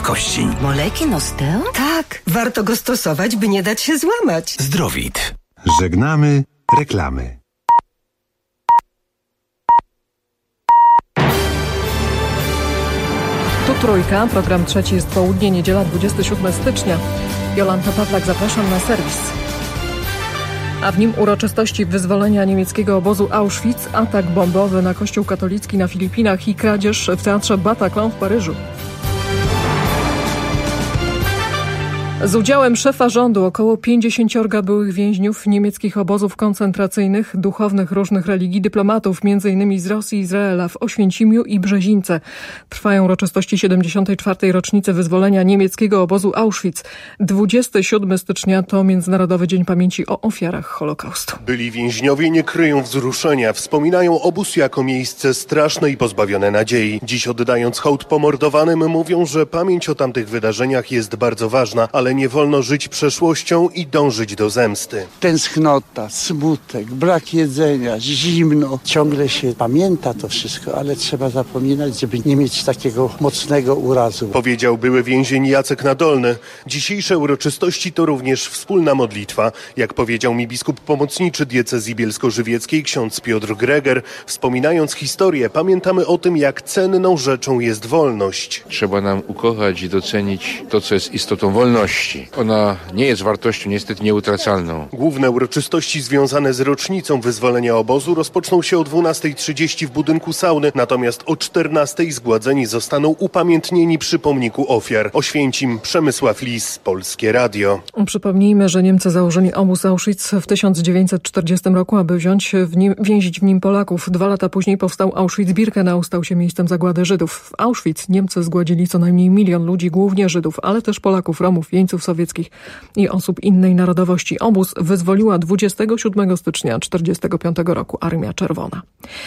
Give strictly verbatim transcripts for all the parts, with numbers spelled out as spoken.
Kości. Molekin osteo? Tak, warto go stosować, by nie dać się złamać. Zdrowit. Żegnamy reklamy. Tu Trójka, program trzeci jest południe, niedziela dwudziestego siódmego stycznia. Jolanta Pawlak, zapraszam na serwis. A w nim uroczystości wyzwolenia niemieckiego obozu Auschwitz, atak bombowy na kościół katolicki na Filipinach i kradzież w teatrze Bataclan w Paryżu. Z udziałem szefa rządu około pięćdziesięciorga byłych więźniów niemieckich obozów koncentracyjnych, duchownych różnych religii, dyplomatów, między innymi z Rosji i Izraela w Oświęcimiu i Brzezińce. Trwają uroczystości siedemdziesiątej czwartej rocznicy wyzwolenia niemieckiego obozu Auschwitz. dwudziestego siódmego stycznia to Międzynarodowy Dzień Pamięci o ofiarach Holokaustu. Byli więźniowie nie kryją wzruszenia, wspominają obóz jako miejsce straszne i pozbawione nadziei. Dziś oddając hołd pomordowanym mówią, że pamięć o tamtych wydarzeniach jest bardzo ważna, ale nie wolno żyć przeszłością i dążyć do zemsty. Tęsknota, smutek, brak jedzenia, zimno. Ciągle się pamięta to wszystko, ale trzeba zapominać, żeby nie mieć takiego mocnego urazu. Powiedział były więzień Jacek Nadolny. Dzisiejsze uroczystości to również wspólna modlitwa. Jak powiedział mi biskup pomocniczy diecezji bielsko-żywieckiej ksiądz Piotr Greger, wspominając historię, pamiętamy o tym, jak cenną rzeczą jest wolność. Trzeba nam ukochać i docenić to, co jest istotą wolności. Ona nie jest wartością niestety nieutracalną. Główne uroczystości związane z rocznicą wyzwolenia obozu rozpoczną się o dwunastej trzydzieści w budynku sauny, natomiast o czternastej zgładzeni zostaną upamiętnieni przy pomniku ofiar. Oświęcim, Przemysław Lis, Polskie Radio. Przypomnijmy, że Niemcy założyli obóz Auschwitz w tysiąc dziewięćset czterdziestym roku, aby wziąć w nim, więzić w nim Polaków. Dwa lata później powstał Auschwitz-Birkenau, stał się miejscem zagłady Żydów. W Auschwitz Niemcy zgładzili co najmniej milion ludzi, głównie Żydów, ale też Polaków, Romów, jeńców sowieckich i osób innej narodowości. Obóz wyzwoliła dwudziestego siódmego stycznia tysiąc dziewięćset czterdziestego piątego roku Armia Czerwona.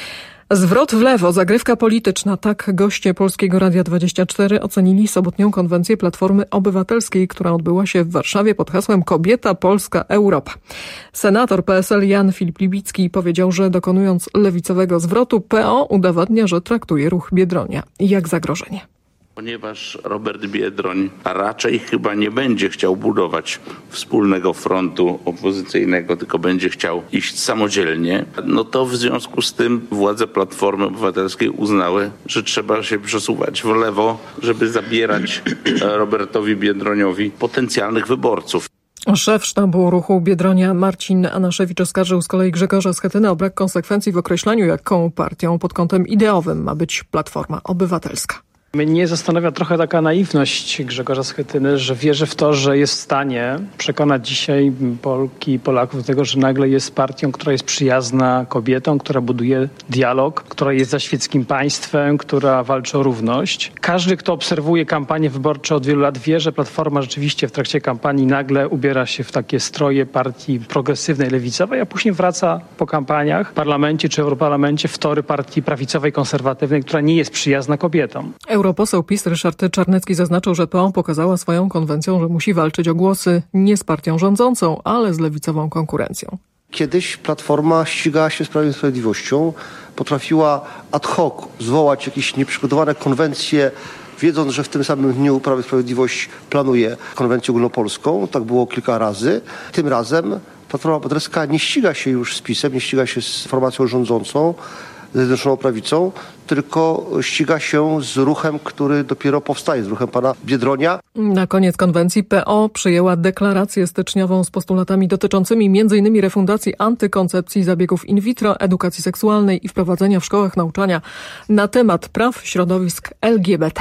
Zwrot w lewo, zagrywka polityczna. Tak goście Polskiego Radia dwadzieścia cztery ocenili sobotnią konwencję Platformy Obywatelskiej, która odbyła się w Warszawie pod hasłem Kobieta, Polska, Europa. Senator P S L Jan Filip Libicki powiedział, że dokonując lewicowego zwrotu, P O udowadnia, że traktuje ruch Biedronia jak zagrożenie. Ponieważ Robert Biedroń raczej chyba nie będzie chciał budować wspólnego frontu opozycyjnego, tylko będzie chciał iść samodzielnie, no to w związku z tym władze Platformy Obywatelskiej uznały, że trzeba się przesuwać w lewo, żeby zabierać Robertowi Biedroniowi potencjalnych wyborców. Szef sztabu ruchu Biedronia Marcin Anaszewicz oskarżył z kolei Grzegorza Schetynę o brak konsekwencji w określaniu, jaką partią pod kątem ideowym ma być Platforma Obywatelska. Mnie zastanawia trochę taka naiwność Grzegorza Schetyny, że wierzy w to, że jest w stanie przekonać dzisiaj Polki i Polaków do tego, że nagle jest partią, która jest przyjazna kobietom, która buduje dialog, która jest za świeckim państwem, która walczy o równość. Każdy, kto obserwuje kampanie wyborcze od wielu lat, wie, że Platforma rzeczywiście w trakcie kampanii nagle ubiera się w takie stroje partii progresywnej, lewicowej, a później wraca po kampaniach w parlamencie czy Europarlamencie w tory partii prawicowej, konserwatywnej, która nie jest przyjazna kobietom. Europoseł PiS Ryszard Czarnecki zaznaczył, że P O pokazała swoją konwencją, że musi walczyć o głosy nie z partią rządzącą, ale z lewicową konkurencją. Kiedyś Platforma ścigała się z Prawem i Sprawiedliwością, potrafiła ad hoc zwołać jakieś nieprzygotowane konwencje, wiedząc, że w tym samym dniu Prawo i Sprawiedliwość planuje konwencję ogólnopolską. Tak było kilka razy. Tym razem Platforma Obywatelska nie ściga się już z PiS-em, nie ściga się z formacją rządzącą, z Zjednoczoną Prawicą, tylko ściga się z ruchem, który dopiero powstaje, z ruchem pana Biedronia. Na koniec konwencji P O przyjęła deklarację styczniową z postulatami dotyczącymi między innymi refundacji antykoncepcji, zabiegów in vitro, edukacji seksualnej i wprowadzenia w szkołach nauczania na temat praw środowisk L G B T.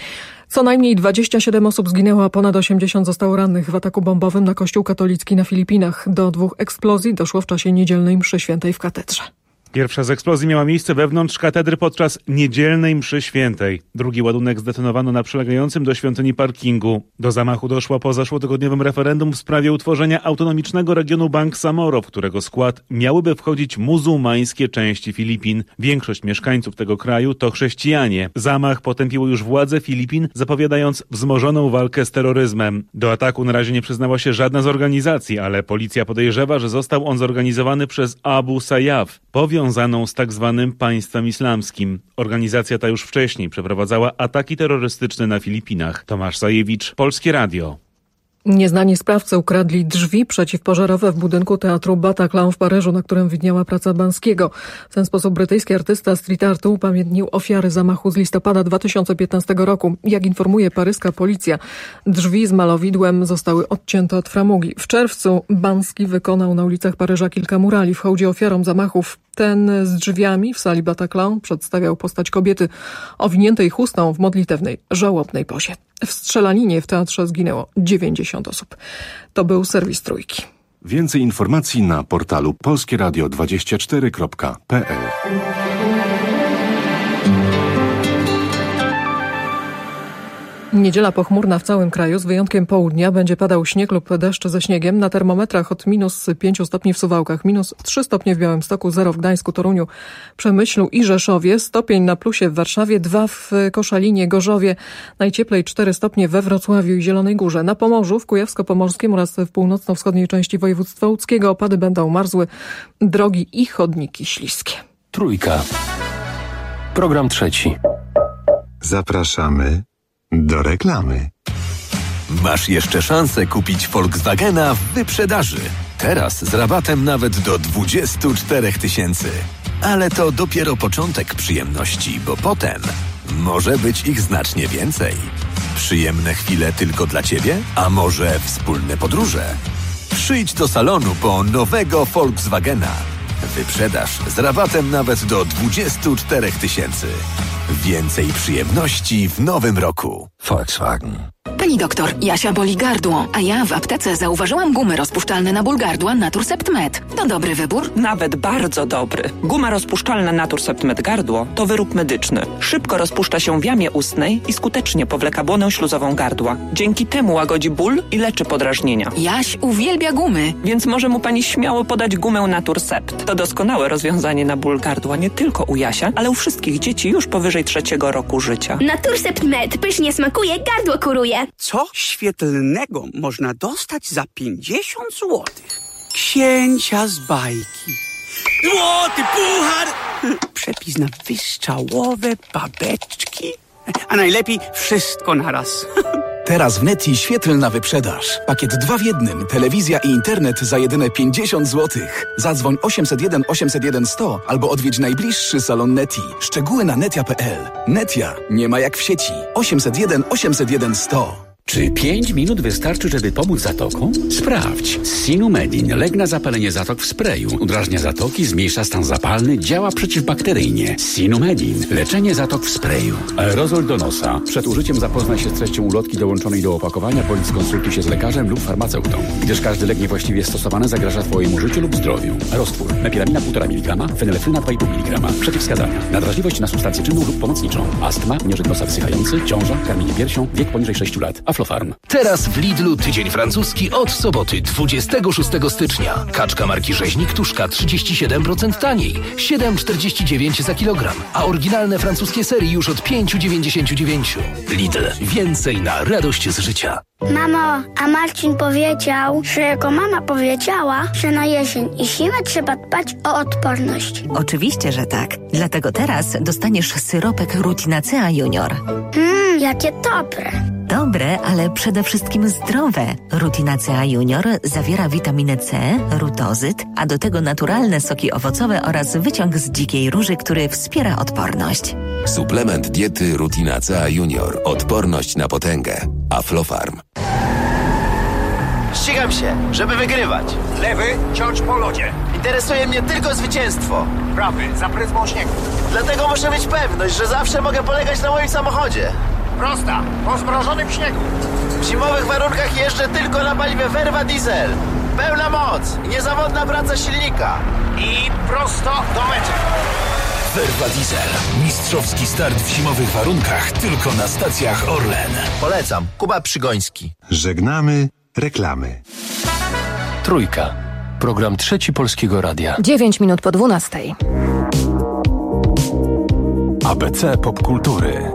Co najmniej dwadzieścia siedem osób zginęło, a ponad osiemdziesiąt zostało rannych w ataku bombowym na kościół katolicki na Filipinach. Do dwóch eksplozji doszło w czasie niedzielnej mszy świętej w katedrze. Pierwsza z eksplozji miała miejsce wewnątrz katedry podczas niedzielnej mszy świętej. Drugi ładunek zdetonowano na przylegającym do świątyni parkingu. Do zamachu doszło po zeszłotygodniowym referendum w sprawie utworzenia autonomicznego regionu Bangsamoro, w którego skład miałyby wchodzić muzułmańskie części Filipin. Większość mieszkańców tego kraju to chrześcijanie. Zamach potępiły już władze Filipin, zapowiadając wzmożoną walkę z terroryzmem. Do ataku na razie nie przyznała się żadna z organizacji, ale policja podejrzewa, że został on zorganizowany przez Abu Sayyaf. Powią związaną z tak zwanym państwem islamskim. Organizacja ta już wcześniej przeprowadzała ataki terrorystyczne na Filipinach. Tomasz Zajewicz, Polskie Radio. Nieznani sprawcy ukradli drzwi przeciwpożarowe w budynku teatru Bataclan w Paryżu, na którym widniała praca Banskiego. W ten sposób brytyjski artysta street artu upamiętnił ofiary zamachu z listopada dwa tysiące piętnastego roku. Jak informuje paryska policja, drzwi z malowidłem zostały odcięte od framugi. W czerwcu Banski wykonał na ulicach Paryża kilka murali w hołdzie ofiarom zamachów. Ten z drzwiami w sali Bataclan przedstawiał postać kobiety owiniętej chustą w modlitewnej, żałobnej pozie. W strzelaninie w teatrze zginęło dziewięćdziesiąt osób. To był serwis Trójki. Więcej informacji na portalu polskieradio dwadzieścia cztery kropka p l. Niedziela pochmurna w całym kraju, z wyjątkiem południa. Będzie padał śnieg lub deszcz ze śniegiem. Na termometrach od minus pięciu stopni w Suwałkach, minus trzy stopnie w Białymstoku, zero w Gdańsku, Toruniu, Przemyślu i Rzeszowie, stopień na plusie w Warszawie, dwa w Koszalinie, Gorzowie, najcieplej cztery stopnie we Wrocławiu i Zielonej Górze. Na Pomorzu, w Kujawsko-Pomorskim oraz w północno-wschodniej części województwa łódzkiego opady będą marzły, drogi i chodniki śliskie. Trójka. Program trzeci. Zapraszamy do reklamy. Masz jeszcze szansę kupić Volkswagena w wyprzedaży. Teraz z rabatem nawet do dwadzieścia cztery tysięcy. Ale to dopiero początek przyjemności, bo potem może być ich znacznie więcej. Przyjemne chwile tylko dla Ciebie? A może wspólne podróże? Przyjdź do salonu po nowego Volkswagena. Wyprzedaż z rabatem nawet do dwadzieścia cztery tysięcy. Więcej przyjemności w nowym roku. Volkswagen. Pani doktor, Jasia boli gardło, a ja w aptece zauważyłam gumy rozpuszczalne na ból gardła Naturcept Med. To dobry wybór? Nawet bardzo dobry. Guma rozpuszczalna Naturcept Med gardło to wyrób medyczny. Szybko rozpuszcza się w jamie ustnej i skutecznie powleka błonę śluzową gardła. Dzięki temu łagodzi ból i leczy podrażnienia. Jaś uwielbia gumy. Więc może mu pani śmiało podać gumę Naturcept. To doskonałe rozwiązanie na ból gardła nie tylko u Jasia, ale u wszystkich dzieci już powyżej trzeciego roku życia. Naturcept Med pysznie smakuje, gardło kuruje. Co świetlnego można dostać za pięćdziesiąt złotych? Księcia z bajki. Złoty puchar! Przepis na wystrzałowe babeczki. A najlepiej wszystko naraz. Teraz w Neti świetlna wyprzedaż. Pakiet dwa w jednym. Telewizja i internet za jedyne pięćdziesiąt złotych. Zadzwoń osiemset jeden osiemset jeden sto albo odwiedź najbliższy salon Neti. Szczegóły na netia kropka p l. Netia nie ma jak w sieci. osiemset jeden osiemset jeden sto. Czy pięć minut wystarczy, żeby pomóc zatokom? Sprawdź. Sinumedin. Lek na zapalenie zatok w sprayu. Udrażnia zatoki, zmniejsza stan zapalny, działa przeciwbakteryjnie. Sinumedin. Leczenie zatok w sprayu. Aerozol do nosa. Przed użyciem zapoznaj się z treścią ulotki dołączonej do opakowania, bądź skonsultuj się z lekarzem lub farmaceutą, gdyż każdy lek niewłaściwie stosowany zagraża Twojemu życiu lub zdrowiu. Roztwór. Mepilamina półtora miligrama, fenylefryna dwa i pół miligrama. Przeciwwskazania. Nadwrażliwość na substancję czynną lub pomocniczą. Astma, nieżyt nosa wysychający, ciąża, karmienie piersią, wiek poniżej sześciu lat. Aflofarm. Teraz w Lidlu tydzień francuski od soboty dwudziestego szóstego stycznia. Kaczka marki Rzeźnik Tuszka trzydzieści siedem procent taniej, siedem czterdzieści dziewięć za kilogram, a oryginalne francuskie serii już od pięć dziewięćdziesiąt dziewięć. Lidl. Więcej na radość z życia. Mamo, a Marcin powiedział, że jego mama powiedziała, że na jesień i zimę trzeba dbać o odporność. Oczywiście, że tak. Dlatego teraz dostaniesz syropek Rutinacea Junior. Mmm, jakie dobre. Dobre, ale przede wszystkim zdrowe. Rutinacea Junior zawiera witaminę C, rutozyt, a do tego naturalne soki owocowe oraz wyciąg z dzikiej róży, który wspiera odporność. Suplement diety Rutinacea Junior. Odporność na potęgę. Aflofarm. Ścigam się, żeby wygrywać. Lewy, ciąć po lodzie. Interesuje mnie tylko zwycięstwo. Prawy, za pryzmą śniegu. Dlatego muszę mieć pewność, że zawsze mogę polegać na moim samochodzie. Prosta, po zmrożonym śniegu. W zimowych warunkach jeżdżę tylko na paliwie Verva Diesel. Pełna moc i niezawodna praca silnika. I prosto do mety. Verva Diesel. Mistrzowski start w zimowych warunkach tylko na stacjach Orlen. Polecam. Kuba Przygoński. Żegnamy reklamy. Trójka. Program trzeci Polskiego Radia. dziewięć minut po dwunastej. A B C Popkultury.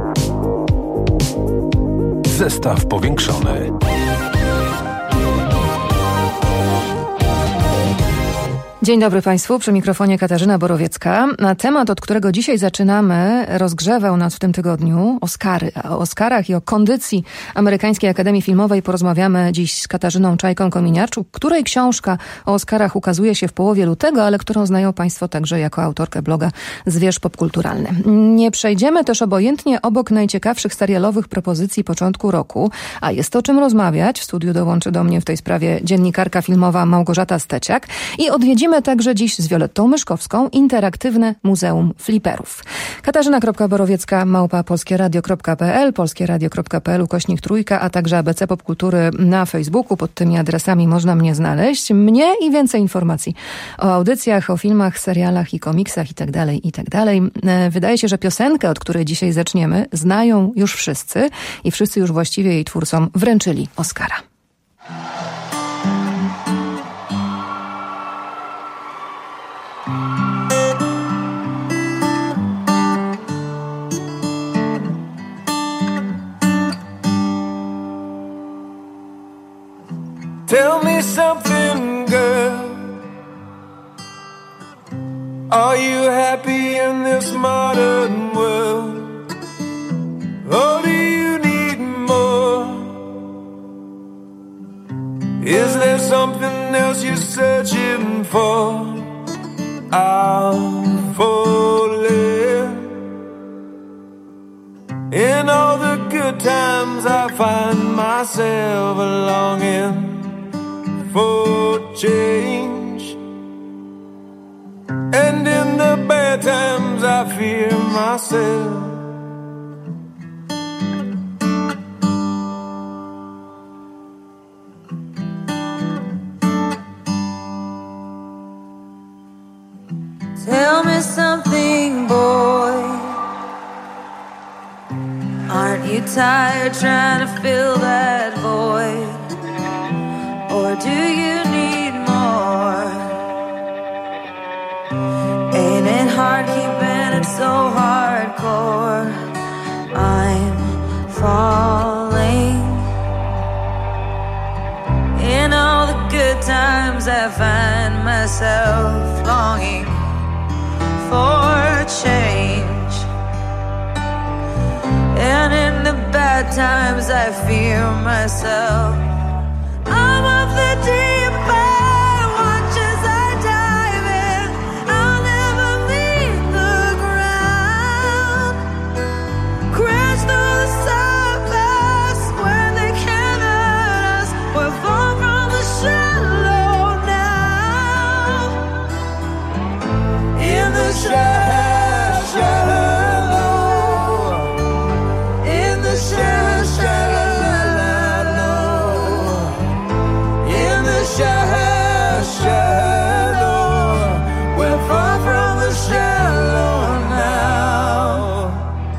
Zestaw powiększony. Dzień dobry Państwu, przy mikrofonie Katarzyna Borowiecka. Na temat, od którego dzisiaj zaczynamy, rozgrzewał nas w tym tygodniu Oscary. A o Oscarach i o kondycji Amerykańskiej Akademii Filmowej porozmawiamy dziś z Katarzyną Czajką-Kominiarczuk, której książka o Oscarach ukazuje się w połowie lutego, ale którą znają Państwo także jako autorkę bloga Zwierz Popkulturalny. Nie przejdziemy też obojętnie obok najciekawszych serialowych propozycji początku roku, a jest o czym rozmawiać. W studiu dołączy do mnie w tej sprawie dziennikarka filmowa Małgorzata Steciak i odwiedzimy także dziś z Violettą Myszkowską interaktywne Muzeum Fliperów. Katarzyna.borowiecka małpa polskieradio.pl, polskieradio.pl ukośnik trójka, a także A B C Popkultury na Facebooku. Pod tymi adresami można mnie znaleźć. Mnie i więcej informacji o audycjach, o filmach, serialach i komiksach itd., itd. Wydaje się, że piosenkę, od której dzisiaj zaczniemy, znają już wszyscy i wszyscy już właściwie jej twórcom wręczyli Oscara. Tell me something, girl. Are you happy in this modern world? Or do you need more? Is there something else you're searching for? I'm falling. In all the good times I find myself longing for change, and in the bad times I fear myself. Tell me something, boy. Aren't you tired trying to fill that void? Or do you need more? Ain't it hard keeping it so hardcore? I'm falling. In all the good times I find myself longing for change, and in the bad times I fear myself. I'm of the deep end, watch as I dive in. I'll never leave the ground. Crash through the surface where they can't hurt us. We're far from the shallow now. In the shallow, shallow. In the shallow, shallow. Shallow, shallow, we're far from the shallow now.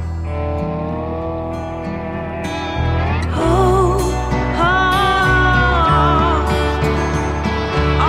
Oh, oh, oh,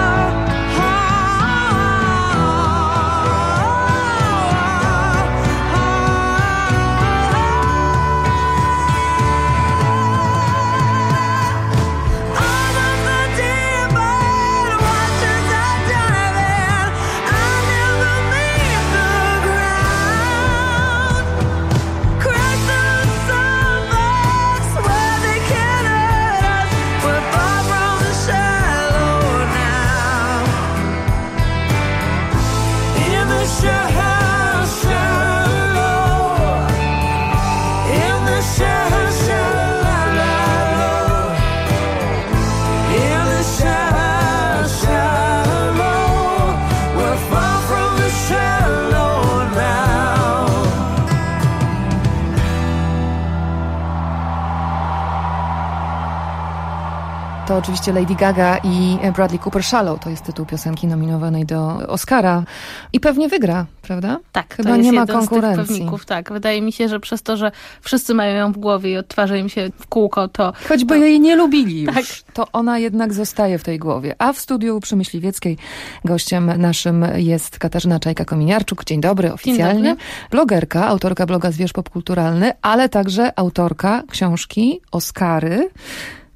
To oczywiście Lady Gaga i Bradley Cooper, Shallow. To jest tytuł piosenki nominowanej do Oscara. I pewnie wygra, prawda? Tak, chyba to jest nie ma jeden konkurencji. z tych pewników, tak. Wydaje mi się, że przez to, że wszyscy mają ją w głowie i odtwarza im się w kółko, to... Choćby to... jej nie lubili już, tak. to ona jednak zostaje w tej głowie. A w studiu przy Myśliwieckiej gościem naszym jest Katarzyna Czajka-Kominiarczuk. Dzień dobry, oficjalnie. Dzień dobry. Blogerka, autorka bloga Zwierz Popkulturalny, ale także autorka książki Oscary,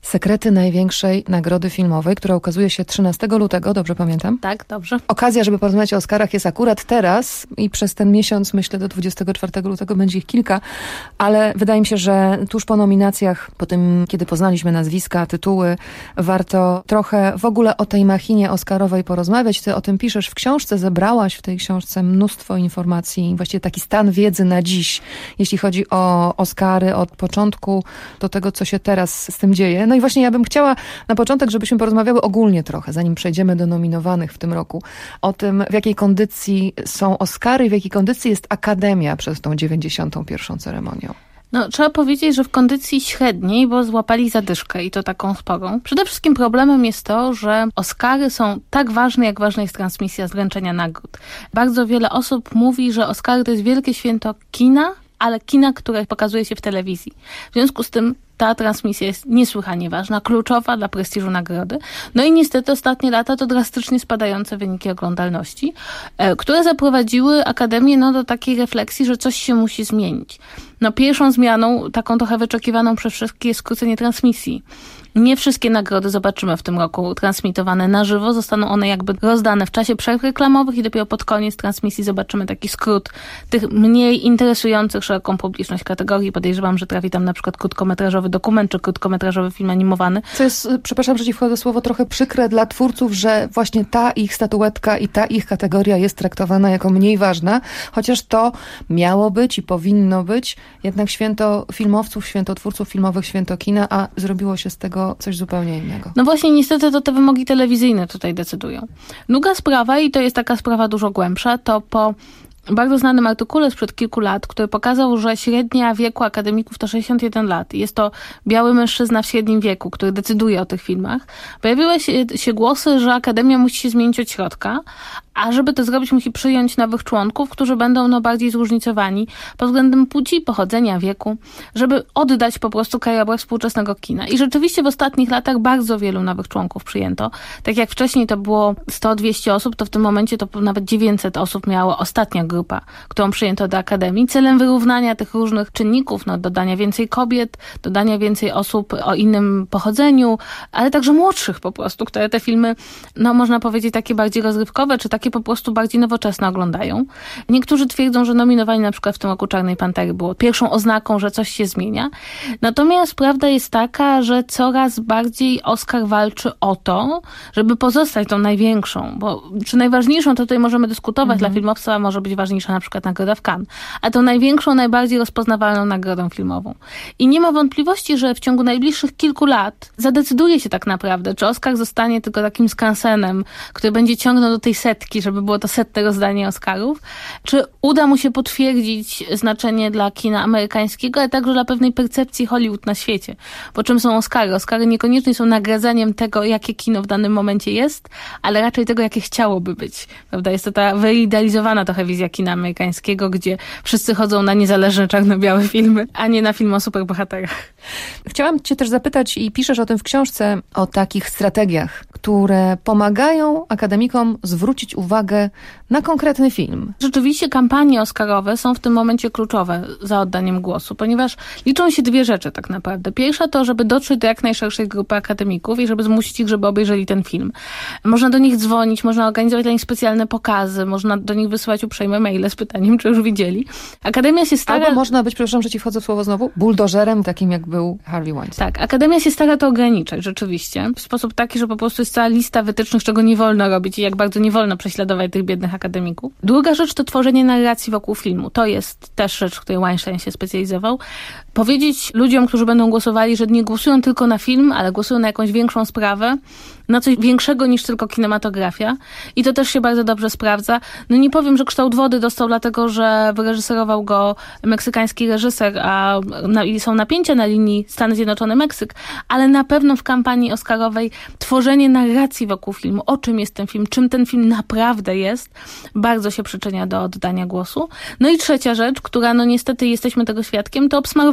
Sekrety największej nagrody filmowej, która ukazuje się trzynastego lutego, dobrze pamiętam? Tak, dobrze. Okazja, żeby porozmawiać o Oscarach jest akurat teraz i przez ten miesiąc, myślę, do dwudziestego czwartego lutego będzie ich kilka, ale wydaje mi się, że tuż po nominacjach, po tym, kiedy poznaliśmy nazwiska, tytuły, warto trochę w ogóle o tej machinie oscarowej porozmawiać. Ty o tym piszesz w książce, zebrałaś w tej książce mnóstwo informacji, właściwie taki stan wiedzy na dziś, jeśli chodzi o Oscary, od początku do tego, co się teraz z tym dzieje. No i właśnie ja bym chciała na początek, żebyśmy porozmawiały ogólnie trochę, zanim przejdziemy do nominowanych w tym roku, o tym, w jakiej kondycji są Oscary i w jakiej kondycji jest Akademia przed tą dziewięćdziesiątą pierwszą ceremonią. No, trzeba powiedzieć, że w kondycji średniej, bo złapali zadyszkę i to taką sporą. Przede wszystkim problemem jest to, że Oscary są tak ważne, jak ważna jest transmisja z wręczenia nagród. Bardzo wiele osób mówi, że Oscary to jest wielkie święto kina, ale kina, które pokazuje się w telewizji. W związku z tym ta transmisja jest niesłychanie ważna, kluczowa dla prestiżu nagrody. No i niestety ostatnie lata to drastycznie spadające wyniki oglądalności, e, które zaprowadziły Akademię no, do takiej refleksji, że coś się musi zmienić. No pierwszą zmianą, taką trochę wyczekiwaną przez wszystkich, jest skrócenie transmisji. Nie wszystkie nagrody zobaczymy w tym roku transmitowane na żywo. Zostaną one jakby rozdane w czasie przerw reklamowych i dopiero pod koniec transmisji zobaczymy taki skrót tych mniej interesujących szeroką publiczność kategorii. Podejrzewam, że trafi tam na przykład krótkometrażowy dokument czy krótkometrażowy film animowany. Co jest, przepraszam, że ci wchodzę słowo, trochę przykre dla twórców, że właśnie ta ich statuetka i ta ich kategoria jest traktowana jako mniej ważna, chociaż to miało być i powinno być jednak święto filmowców, święto twórców filmowych, święto kina, a zrobiło się z tego coś zupełnie innego. No właśnie, niestety to te wymogi telewizyjne tutaj decydują. Druga sprawa, i to jest taka sprawa dużo głębsza, to po bardzo znanym artykule sprzed kilku lat, który pokazał, że średnia wieku akademików to sześćdziesiąt jeden lat. Jest to biały mężczyzna w średnim wieku, który decyduje o tych filmach. Pojawiły się, się głosy, że Akademia musi się zmienić od środka, a żeby to zrobić, musi przyjąć nowych członków, którzy będą no, bardziej zróżnicowani pod względem płci, pochodzenia, wieku, żeby oddać po prostu krajobraz współczesnego kina. I rzeczywiście w ostatnich latach bardzo wielu nowych członków przyjęto. Tak jak wcześniej to było sto dwieście osób, to w tym momencie to nawet dziewięćset osób miała ostatnia grupa, którą przyjęto do Akademii, celem wyrównania tych różnych czynników, no, dodania więcej kobiet, dodania więcej osób o innym pochodzeniu, ale także młodszych po prostu, które te filmy, no można powiedzieć, takie bardziej rozrywkowe, czy takie po prostu bardziej nowoczesne oglądają. Niektórzy twierdzą, że nominowanie na przykład w tym roku Czarnej Pantery było pierwszą oznaką, że coś się zmienia. Natomiast prawda jest taka, że coraz bardziej Oscar walczy o to, żeby pozostać tą największą, bo czy najważniejszą, to tutaj możemy dyskutować, mhm. Dla filmowca może być ważniejsza na przykład nagroda w Cannes, a tą największą, najbardziej rozpoznawalną nagrodą filmową. I nie ma wątpliwości, że w ciągu najbliższych kilku lat zadecyduje się tak naprawdę, czy Oscar zostanie tylko takim skansenem, który będzie ciągnął do tej setki, żeby było to setne rozdanie Oscarów, czy uda mu się potwierdzić znaczenie dla kina amerykańskiego, ale także dla pewnej percepcji Hollywood na świecie. Bo czym są Oscary? Oscary niekoniecznie są nagradzaniem tego, jakie kino w danym momencie jest, ale raczej tego, jakie chciałoby być. Prawda? Jest to ta wyidealizowana trochę wizja kina amerykańskiego, gdzie wszyscy chodzą na niezależne czarno-białe filmy, a nie na film o superbohaterach. Chciałam cię też zapytać, i piszesz o tym w książce, o takich strategiach, które pomagają akademikom zwrócić uwagę na konkretny film. Rzeczywiście kampanie oscarowe są w tym momencie kluczowe za oddaniem głosu, ponieważ liczą się dwie rzeczy tak naprawdę. Pierwsza to, żeby dotrzeć do jak najszerszej grupy akademików i żeby zmusić ich, żeby obejrzeli ten film. Można do nich dzwonić, można organizować dla nich specjalne pokazy, można do nich wysyłać uprzejme maile z pytaniem, czy już widzieli. Akademia się stara... Albo można być, przepraszam, że ci wchodzę w słowo znowu, buldożerem, takim jak był Harvey Weinstein. Tak, Akademia się stara to ograniczać rzeczywiście. W sposób taki, że po prostu jest cała lista wytycznych, czego nie wolno robić i jak bardzo nie wolno prześladować tych biednych akademików. Druga rzecz to tworzenie narracji wokół filmu. To jest też rzecz, w której Weinstein się specjalizował. Powiedzieć ludziom, którzy będą głosowali, że nie głosują tylko na film, ale głosują na jakąś większą sprawę, na coś większego niż tylko kinematografia. I to też się bardzo dobrze sprawdza. No nie powiem, że Kształt wody dostał dlatego, że wyreżyserował go meksykański reżyser, a na, i są napięcia na linii Stany Zjednoczone-Meksyk, ale na pewno w kampanii oscarowej tworzenie narracji wokół filmu, o czym jest ten film, czym ten film naprawdę jest, bardzo się przyczynia do oddania głosu. No i trzecia rzecz, która no niestety jesteśmy tego świadkiem, to obsmarowywanie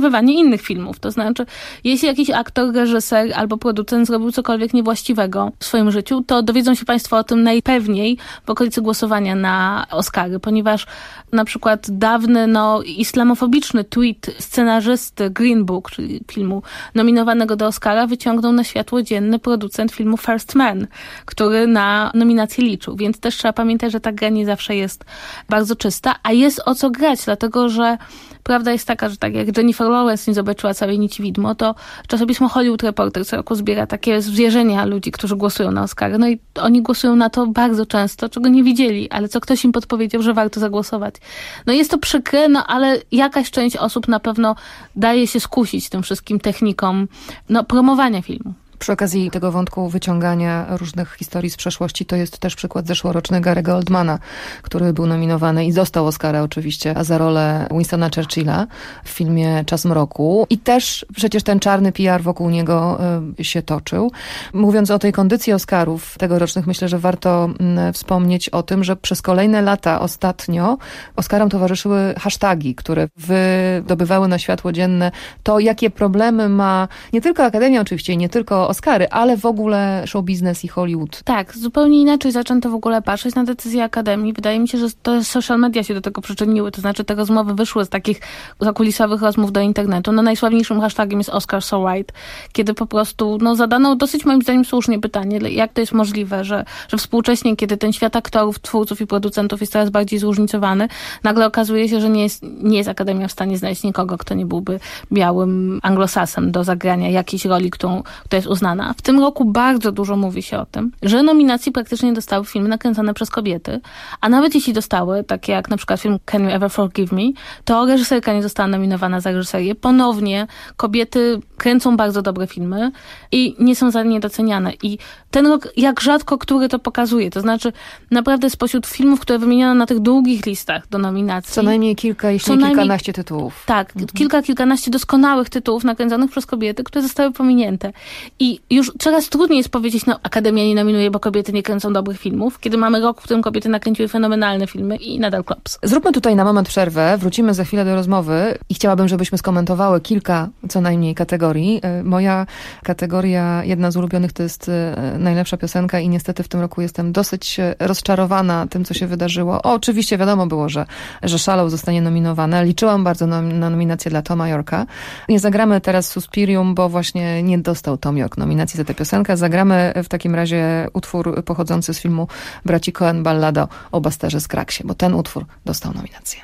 prześladowywanie innych filmów. To znaczy, jeśli jakiś aktor, reżyser albo producent zrobił cokolwiek niewłaściwego w swoim życiu, to dowiedzą się państwo o tym najpewniej w okolicy głosowania na Oscary, ponieważ na przykład dawny, no, islamofobiczny tweet scenarzysty Green Book, czyli filmu nominowanego do Oscara, wyciągnął na światło dzienne producent filmu First Man, który na nominację liczył. Więc też trzeba pamiętać, że ta gra nie zawsze jest bardzo czysta, a jest o co grać, dlatego że prawda jest taka, że tak jak Jennifer Lawrence nie zobaczyła całej Nici Widmo, to czasopismo Hollywood Reporter co roku zbiera takie zwierzenia ludzi, którzy głosują na Oscary. No i oni głosują na to bardzo często, czego nie widzieli, ale co ktoś im podpowiedział, że warto zagłosować. No jest to przykre, no ale jakaś część osób na pewno daje się skusić tym wszystkim technikom no, promowania filmu. Przy okazji tego wątku wyciągania różnych historii z przeszłości, to jest też przykład zeszłoroczny Gary'ego Oldmana, który był nominowany i dostał Oscara oczywiście za rolę Winstona Churchilla w filmie Czas mroku. I też przecież ten czarny P R wokół niego y, się toczył. Mówiąc o tej kondycji Oscarów tegorocznych, myślę, że warto y, wspomnieć o tym, że przez kolejne lata ostatnio Oscarom towarzyszyły hasztagi, które wydobywały na światło dzienne to, jakie problemy ma nie tylko Akademia oczywiście, nie tylko Oscary, ale w ogóle show biznes i Hollywood. Tak, zupełnie inaczej zaczęto w ogóle patrzeć na decyzje Akademii. Wydaje mi się, że to social media się do tego przyczyniły, to znaczy te rozmowy wyszły z takich zakulisowych rozmów do internetu. No najsławniejszym hashtagiem jest Oscar So White, kiedy po prostu no, zadano dosyć moim zdaniem słusznie pytanie, jak to jest możliwe, że, że współcześnie, kiedy ten świat aktorów, twórców i producentów jest coraz bardziej zróżnicowany, nagle okazuje się, że nie jest, nie jest Akademia w stanie znaleźć nikogo, kto nie byłby białym anglosasem do zagrania jakiejś roli, którą, która jest uznana. W tym roku bardzo dużo mówi się o tym, że nominacji praktycznie dostały filmy nakręcone przez kobiety, a nawet jeśli dostały, takie jak na przykład film Can You Ever Forgive Me, to reżyserka nie została nominowana za reżyserię. Ponownie kobiety kręcą bardzo dobre filmy i nie są za nie doceniane. I ten rok, jak rzadko który to pokazuje, to znaczy naprawdę spośród filmów, które wymieniono na tych długich listach do nominacji. Co najmniej kilka, jeśli nie kilkanaście tytułów. Tak, mhm. kilka, kilkanaście doskonałych tytułów nakręconych przez kobiety, które zostały pominięte. I już coraz trudniej jest powiedzieć, no Akademia nie nominuje, bo kobiety nie kręcą dobrych filmów, kiedy mamy rok, w którym kobiety nakręciły fenomenalne filmy i nadal klops. Zróbmy tutaj na moment przerwę, wrócimy za chwilę do rozmowy i chciałabym, żebyśmy skomentowały kilka co najmniej kategorii. Moja kategoria, jedna z ulubionych, to jest najlepsza piosenka i niestety w tym roku jestem dosyć rozczarowana tym, co się wydarzyło. O, oczywiście wiadomo było, że, że Shallow zostanie nominowana. Liczyłam bardzo na, na nominację dla Toma Yorka. Nie zagramy teraz Suspirium, bo właśnie nie dostał Tom York nominacji za tę piosenkę. Zagramy w takim razie utwór pochodzący z filmu braci Coen, ballada o Busterze Scraggsie, bo ten utwór dostał nominację.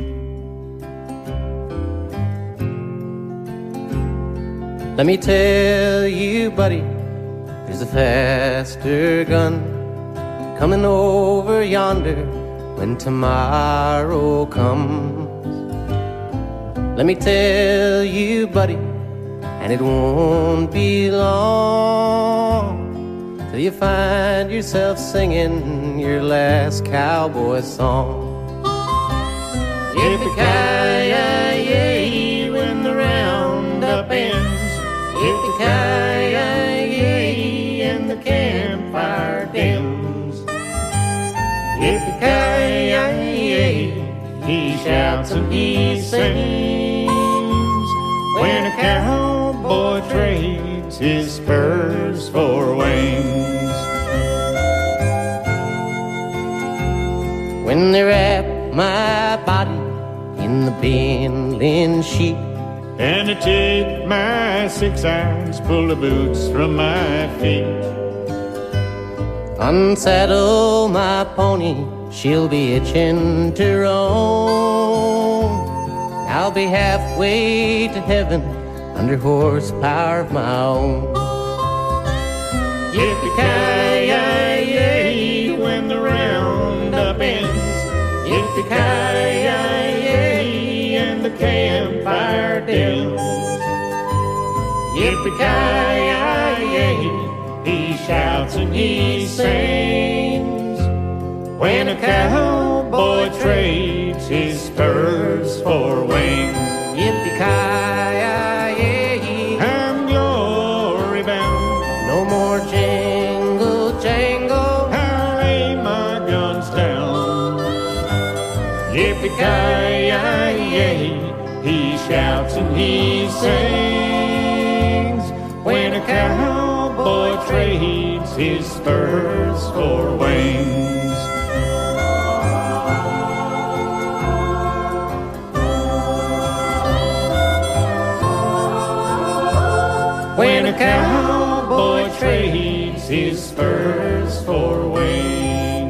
Let me tell you, buddy, there's a faster gun coming over yonder when tomorrow comes. Let me tell you, buddy, and it won't be long till you find yourself singing your last cowboy song. Yippee-ki-yay, when the roundup ends. Yippee-ki-yay, and the campfire dims. Yippee-ki-yay, he shouts and he sings when a cowboy trades his spurs for wings. When they wrap my body in the bindling sheet and I take my six irons, pull the boots from my feet, unsaddle my pony, she'll be itching to roam. I'll be halfway to heaven under horsepower of my own. Yippee-ki-yay, when the roundup ends. Yippee-ki-yay, and the campfire dims. Yippee-ki-yay, he shouts and he sings when a cowboy trades his spurs for wings. Yippee-ki-yay, I'm glory bound. No more jingle jangle, I'll lay my guns down. Yippee-ki-yay, he shouts and he sings when a cowboy trades his spurs for wings. When a cowboy trades his spurs for wings.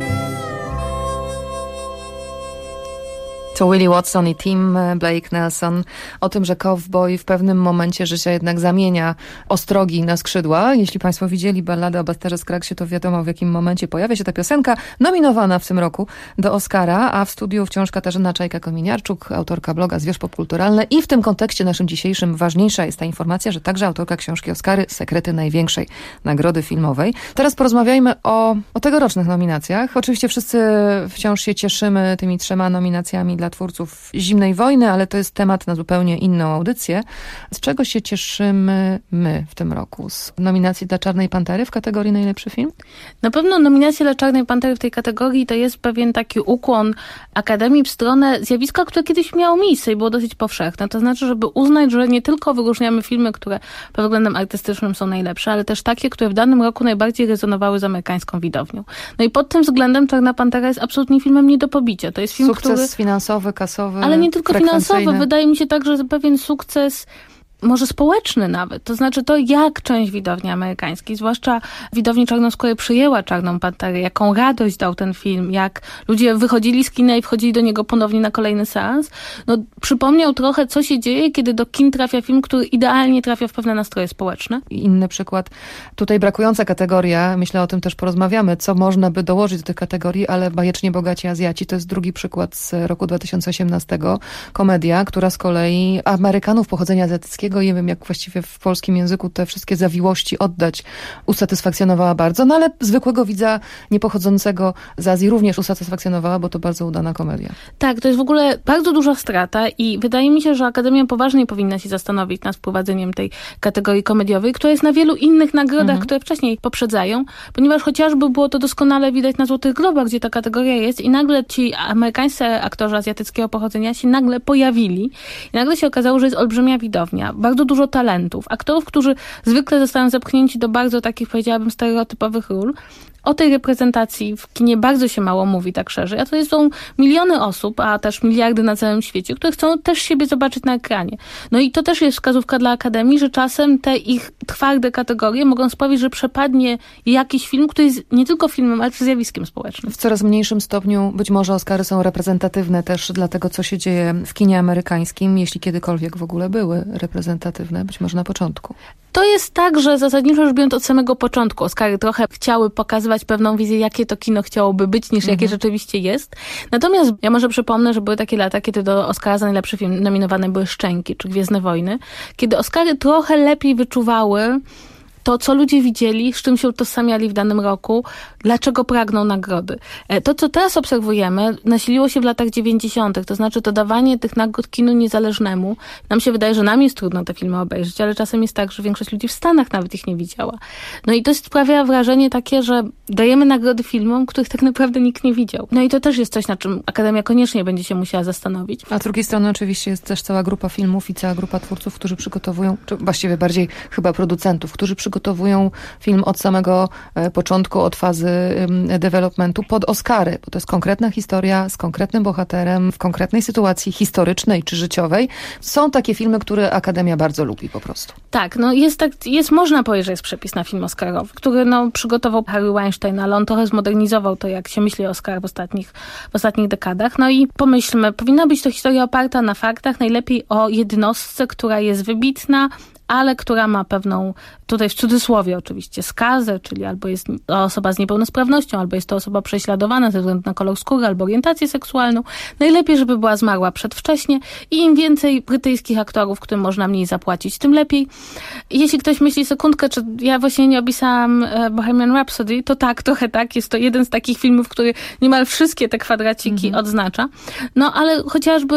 To Willie Watson i Tim Blake Nelson o tym, że cowboy w pewnym momencie życia jednak zamienia ostrogi na skrzydła. Jeśli Państwo widzieli balladę o Busterze Scruggsie, to wiadomo, w jakim momencie pojawia się ta piosenka, nominowana w tym roku do Oscara, a w studiu wciąż Katarzyna Czajka-Kominiarczuk, autorka bloga Zwierz Popkulturalne, i w tym kontekście naszym dzisiejszym ważniejsza jest ta informacja, że także autorka książki Oscary Sekrety największej nagrody filmowej. Teraz porozmawiajmy o, o tegorocznych nominacjach. Oczywiście wszyscy wciąż się cieszymy tymi trzema nominacjami dla twórców Zimnej Wojny, ale to jest temat na zupełnie inną audycję. Z czego się cieszymy my w tym roku? Z nominacji dla Czarnej Pantery w kategorii najlepszy film? Na pewno nominacja dla Czarnej Pantery w tej kategorii to jest pewien taki ukłon Akademii w stronę zjawiska, które kiedyś miało miejsce i było dosyć powszechne. To znaczy, żeby uznać, że nie tylko wyróżniamy filmy, które pod względem artystycznym są najlepsze, ale też takie, które w danym roku najbardziej rezonowały z amerykańską widownią. No i pod tym względem Czarna Pantera jest absolutnie filmem nie do pobicia. To jest film, Sukces który... finansowy, kasowy, ale nie tylko finansowy. Wydaje mi się także, że pewien sukces, może społeczny nawet. To znaczy to, jak część widowni amerykańskiej, zwłaszcza widowni czarnoskórej, przyjęła Czarną Panterę, jaką radość dał ten film, jak ludzie wychodzili z kina i wchodzili do niego ponownie na kolejny seans. No, przypomniał trochę, co się dzieje, kiedy do kin trafia film, który idealnie trafia w pewne nastroje społeczne. Inny przykład, tutaj brakująca kategoria, myślę, o tym też porozmawiamy, co można by dołożyć do tych kategorii, ale Bajecznie Bogaci Azjaci to jest drugi przykład z roku dwa tysiące osiemnastego. Komedia, która z kolei Amerykanów pochodzenia azjatyckiego, nie wiem jak właściwie w polskim języku te wszystkie zawiłości oddać, usatysfakcjonowała bardzo, no ale zwykłego widza niepochodzącego z Azji również usatysfakcjonowała, bo to bardzo udana komedia. Tak, to jest w ogóle bardzo duża strata i wydaje mi się, że Akademia poważnie powinna się zastanowić nad wprowadzeniem tej kategorii komediowej, która jest na wielu innych nagrodach, mhm. które wcześniej poprzedzają, ponieważ chociażby było to doskonale widać na Złotych Globach, gdzie ta kategoria jest i nagle ci amerykańscy aktorzy azjatyckiego pochodzenia się nagle pojawili i nagle się okazało, że jest olbrzymia widownia, bardzo dużo talentów, aktorów, którzy zwykle zostają zepchnięci do bardzo takich, powiedziałabym, stereotypowych ról. O tej reprezentacji w kinie bardzo się mało mówi tak szerzej, a to są miliony osób, a też miliardy na całym świecie, które chcą też siebie zobaczyć na ekranie. No i to też jest wskazówka dla Akademii, że czasem te ich twarde kategorie mogą sprawić, że przepadnie jakiś film, który jest nie tylko filmem, ale też zjawiskiem społecznym. W coraz mniejszym stopniu być może Oscary są reprezentatywne też dla tego, co się dzieje w kinie amerykańskim, jeśli kiedykolwiek w ogóle były reprezentatywne, być może na początku. To jest tak, że zasadniczo rzecz biorąc od samego początku Oscary trochę chciały pokazywać pewną wizję, jakie to kino chciałoby być, niż mhm. jakie rzeczywiście jest. Natomiast ja może przypomnę, że były takie lata, kiedy do Oscara za najlepszy film nominowane były Szczęki czy Gwiezdne Wojny, kiedy Oscary trochę lepiej wyczuwały to, co ludzie widzieli, z czym się utożsamiali w danym roku, dlaczego pragną nagrody. To, co teraz obserwujemy, nasiliło się w latach dziewięćdziesiątych, to znaczy dodawanie tych nagród kinu niezależnemu. Nam się wydaje, że nam jest trudno te filmy obejrzeć, ale czasem jest tak, że większość ludzi w Stanach nawet ich nie widziała. No i to sprawia wrażenie takie, że dajemy nagrody filmom, których tak naprawdę nikt nie widział. No i to też jest coś, na czym Akademia koniecznie będzie się musiała zastanowić. A z drugiej strony oczywiście jest też cała grupa filmów i cała grupa twórców, którzy przygotowują, czy właściwie bardziej chyba producentów, którzy przygotowują przygotowują film od samego początku, od fazy developmentu pod Oscary, bo to jest konkretna historia z konkretnym bohaterem w konkretnej sytuacji historycznej czy życiowej. Są takie filmy, które Akademia bardzo lubi po prostu. Tak, no jest tak, jest, można powiedzieć, że jest przepis na film oscarowy, który no, przygotował Harry Weinstein, ale on trochę zmodernizował to, jak się myśli o Oscar w ostatnich, w ostatnich dekadach. No i pomyślmy, powinna być to historia oparta na faktach, najlepiej o jednostce, która jest wybitna, ale która ma pewną, tutaj w cudzysłowie oczywiście, skazę, czyli albo jest to osoba z niepełnosprawnością, albo jest to osoba prześladowana ze względu na kolor skóry, albo orientację seksualną. Najlepiej, żeby była zmarła przedwcześnie i im więcej brytyjskich aktorów, którym można mniej zapłacić, tym lepiej. Jeśli ktoś myśli sekundkę, czy ja właśnie nie opisałam Bohemian Rhapsody, to tak, trochę tak. Jest to jeden z takich filmów, który niemal wszystkie te kwadraciki mhm. odznacza. No, ale chociażby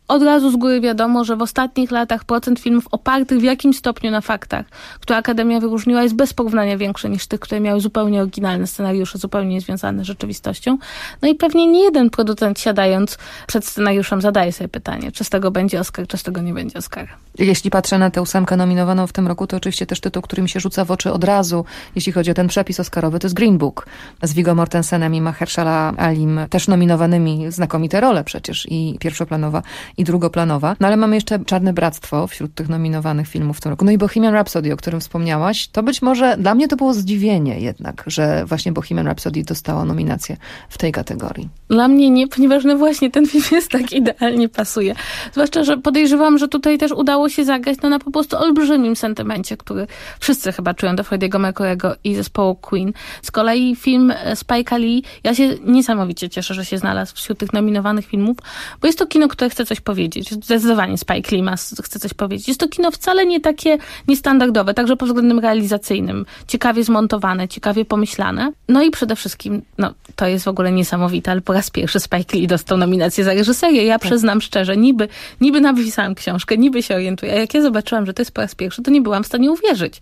od razu z góry wiadomo, że w ostatnich latach procent filmów opartych w jakimś stopniu na faktach, które Akademia wyróżniła, jest bez porównania większy niż tych, które miały zupełnie oryginalne scenariusze, zupełnie niezwiązane z rzeczywistością. No i pewnie nie jeden producent siadając przed scenariuszem zadaje sobie pytanie, czy z tego będzie Oscar, czy z tego nie będzie Oscar. Jeśli patrzę na tę ósemkę nominowaną w tym roku, to oczywiście też tytuł, który mi się rzuca w oczy od razu, jeśli chodzi o ten przepis oscarowy, to jest Green Book z Viggo Mortensenem i Mahershala Alim, też nominowanymi, znakomite role przecież, i pierwszoplanowa, i drugoplanowa. No ale mamy jeszcze Czarne Bractwo wśród tych nominowanych filmów w tym roku. No i Bohemian Rhapsody, o którym wspomniałaś. To być może, dla mnie to było zdziwienie jednak, że właśnie Bohemian Rhapsody dostała nominację w tej kategorii. Dla mnie nie, ponieważ no właśnie ten film jest tak idealnie pasuje. Zwłaszcza, że podejrzewam, że tutaj też udało się zagrać no, na po prostu olbrzymim sentymencie, który wszyscy chyba czują do Freddie'ego Mercury'ego i zespołu Queen. Z kolei film Spike'a Lee, ja się niesamowicie cieszę, że się znalazł wśród tych nominowanych filmów, bo jest to kino, które chce coś powiedzieć. Zdecydowanie Spike Lee ma, chce coś powiedzieć. Jest to kino wcale nie takie niestandardowe, także pod względem realizacyjnym. Ciekawie zmontowane, ciekawie pomyślane. No i przede wszystkim, no to jest w ogóle niesamowite, ale po raz pierwszy Spike Lee dostał nominację za reżyserię. Ja tak. przyznam szczerze, niby, niby napisałam książkę, niby się orientuję, a jak ja zobaczyłam, że to jest po raz pierwszy, to nie byłam w stanie uwierzyć.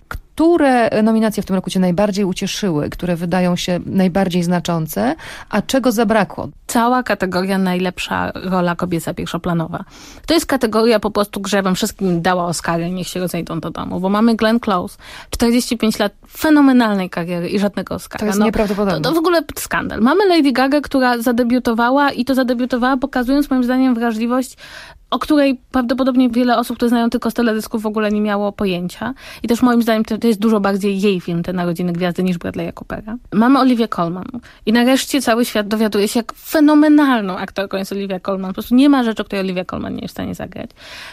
Które nominacje w tym roku cię najbardziej ucieszyły, które wydają się najbardziej znaczące, a czego zabrakło? Cała kategoria najlepsza rola kobieca pierwszoplanowa. To jest kategoria po prostu, że ja bym wszystkim dała Oscary, niech się rozejdą do domu, bo mamy Glenn Close, czterdzieści pięć lat fenomenalnej kariery i żadnego Oscara. To jest no, nieprawdopodobne. To, to w ogóle skandal. Mamy Lady Gaga, która zadebiutowała i to zadebiutowała pokazując moim zdaniem wrażliwość, o której prawdopodobnie wiele osób, które znają tylko z teledysków, w ogóle nie miało pojęcia. I też moim zdaniem to, to jest dużo bardziej jej film, Te Narodziny Gwiazdy, niż Bradley'a Coopera. Mamy Olivię Colman. I nareszcie cały świat dowiaduje się, jak fenomenalną aktorką jest Olivia Colman. Po prostu nie ma rzeczy, o której Olivia Colman nie jest w stanie zagrać.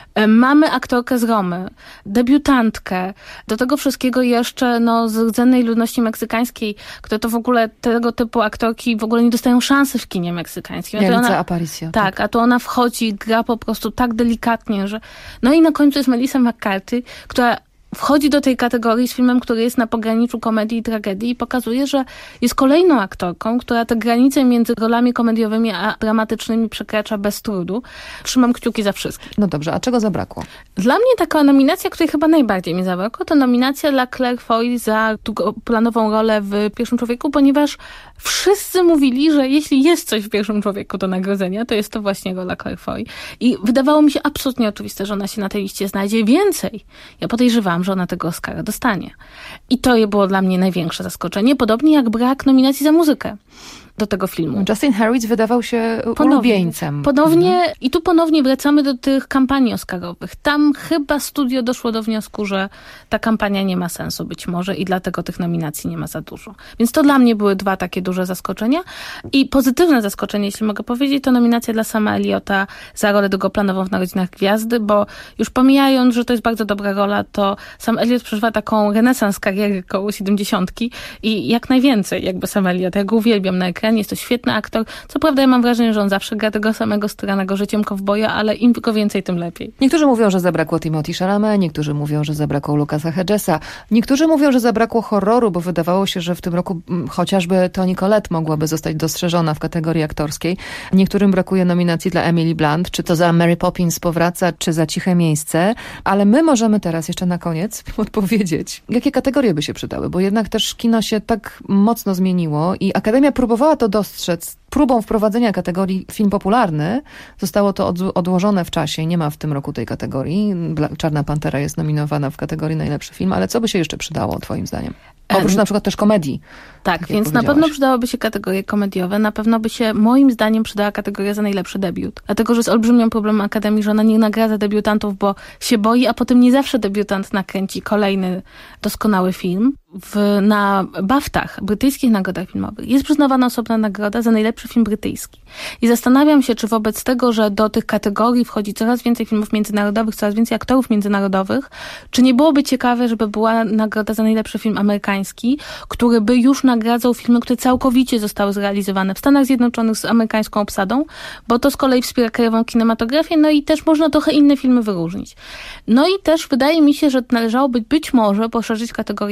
Mamy aktorkę z Romy, debiutantkę. Do tego wszystkiego jeszcze no, z rdzennej ludności meksykańskiej, które to w ogóle tego typu aktorki w ogóle nie dostają szansy w kinie meksykańskim. Yalitza Aparicio. Tak, tak, a to ona wchodzi, gra po prostu tak delikatnie, że... No i na końcu jest Melissa McCarthy, która wchodzi do tej kategorii z filmem, który jest na pograniczu komedii i tragedii i pokazuje, że jest kolejną aktorką, która te granice między rolami komediowymi a dramatycznymi przekracza bez trudu. Trzymam kciuki za wszystkich. No dobrze, a czego zabrakło? Dla mnie taka nominacja, której chyba najbardziej mi zabrakło, to nominacja dla Claire Foy za długoplanową rolę w Pierwszym Człowieku, ponieważ wszyscy mówili, że jeśli jest coś w Pierwszym Człowieku do nagrodzenia, to jest to właśnie rola Claire Foy. I wydawało mi się absolutnie oczywiste, że ona się na tej liście znajdzie. Więcej. Ja podejrzewałam, że ona tego Oscara dostanie. I to było dla mnie największe zaskoczenie, podobnie jak brak nominacji za muzykę do tego filmu. Justin Harris wydawał się ponownie, ulubieńcem. Ponownie, mhm. I tu ponownie wracamy do tych kampanii oscarowych. Tam chyba studio doszło do wniosku, że ta kampania nie ma sensu być może i dlatego tych nominacji nie ma za dużo. Więc to dla mnie były dwa takie duże zaskoczenia. I pozytywne zaskoczenie, jeśli mogę powiedzieć, to nominacja dla Sama Elliota za rolę drugoplanową w Narodzinach Gwiazdy, bo już pomijając, że to jest bardzo dobra rola, to Sam Elliot przeżywa taką renesans kariery koło siedemdziesiątki i jak najwięcej jakby Sam Elliot. Ja go uwielbiam na ekranie. Jest to świetny aktor. Co prawda ja mam wrażenie, że on zawsze gra tego samego stranego życiem kowboja, ale im go więcej, tym lepiej. Niektórzy mówią, że zabrakło Timothée Chalamet, niektórzy mówią, że zabrakło Lucasa Hedgesa, niektórzy mówią, że zabrakło horroru, bo wydawało się, że w tym roku m, chociażby Toni Collette mogłaby zostać dostrzeżona w kategorii aktorskiej. Niektórym brakuje nominacji dla Emily Blunt, czy to za Mary Poppins powraca, czy za Ciche miejsce, ale my możemy teraz jeszcze na koniec odpowiedzieć, jakie kategorie by się przydały, bo jednak też kino się tak mocno zmieniło i Akademia próbowała to dostrzec. Próbą wprowadzenia kategorii film popularny zostało to od, odłożone w czasie. Nie ma w tym roku tej kategorii. Czarna Pantera jest nominowana w kategorii najlepszy film, ale co by się jeszcze przydało twoim zdaniem? Oprócz na przykład też komedii. Tak, więc na pewno przydałoby się kategorie komediowe. Na pewno by się, moim zdaniem, przydała kategoria za najlepszy debiut. Dlatego, że jest olbrzymią problemem Akademii, że ona nie nagradza debiutantów, bo się boi, a potem nie zawsze debiutant nakręci kolejny doskonały film. W, na BAFTach, brytyjskich nagrodach filmowych, jest przyznawana osobna nagroda za najlepszy film brytyjski. I zastanawiam się, czy wobec tego, że do tych kategorii wchodzi coraz więcej filmów międzynarodowych, coraz więcej aktorów międzynarodowych, czy nie byłoby ciekawe, żeby była nagroda za najlepszy film amerykański, który by już nagradzał filmy, które całkowicie zostały zrealizowane w Stanach Zjednoczonych z amerykańską obsadą, bo to z kolei wspiera krajową kinematografię, no i też można trochę inne filmy wyróżnić. No i też wydaje mi się, że należałoby być może poszerzyć kategorię aktorską.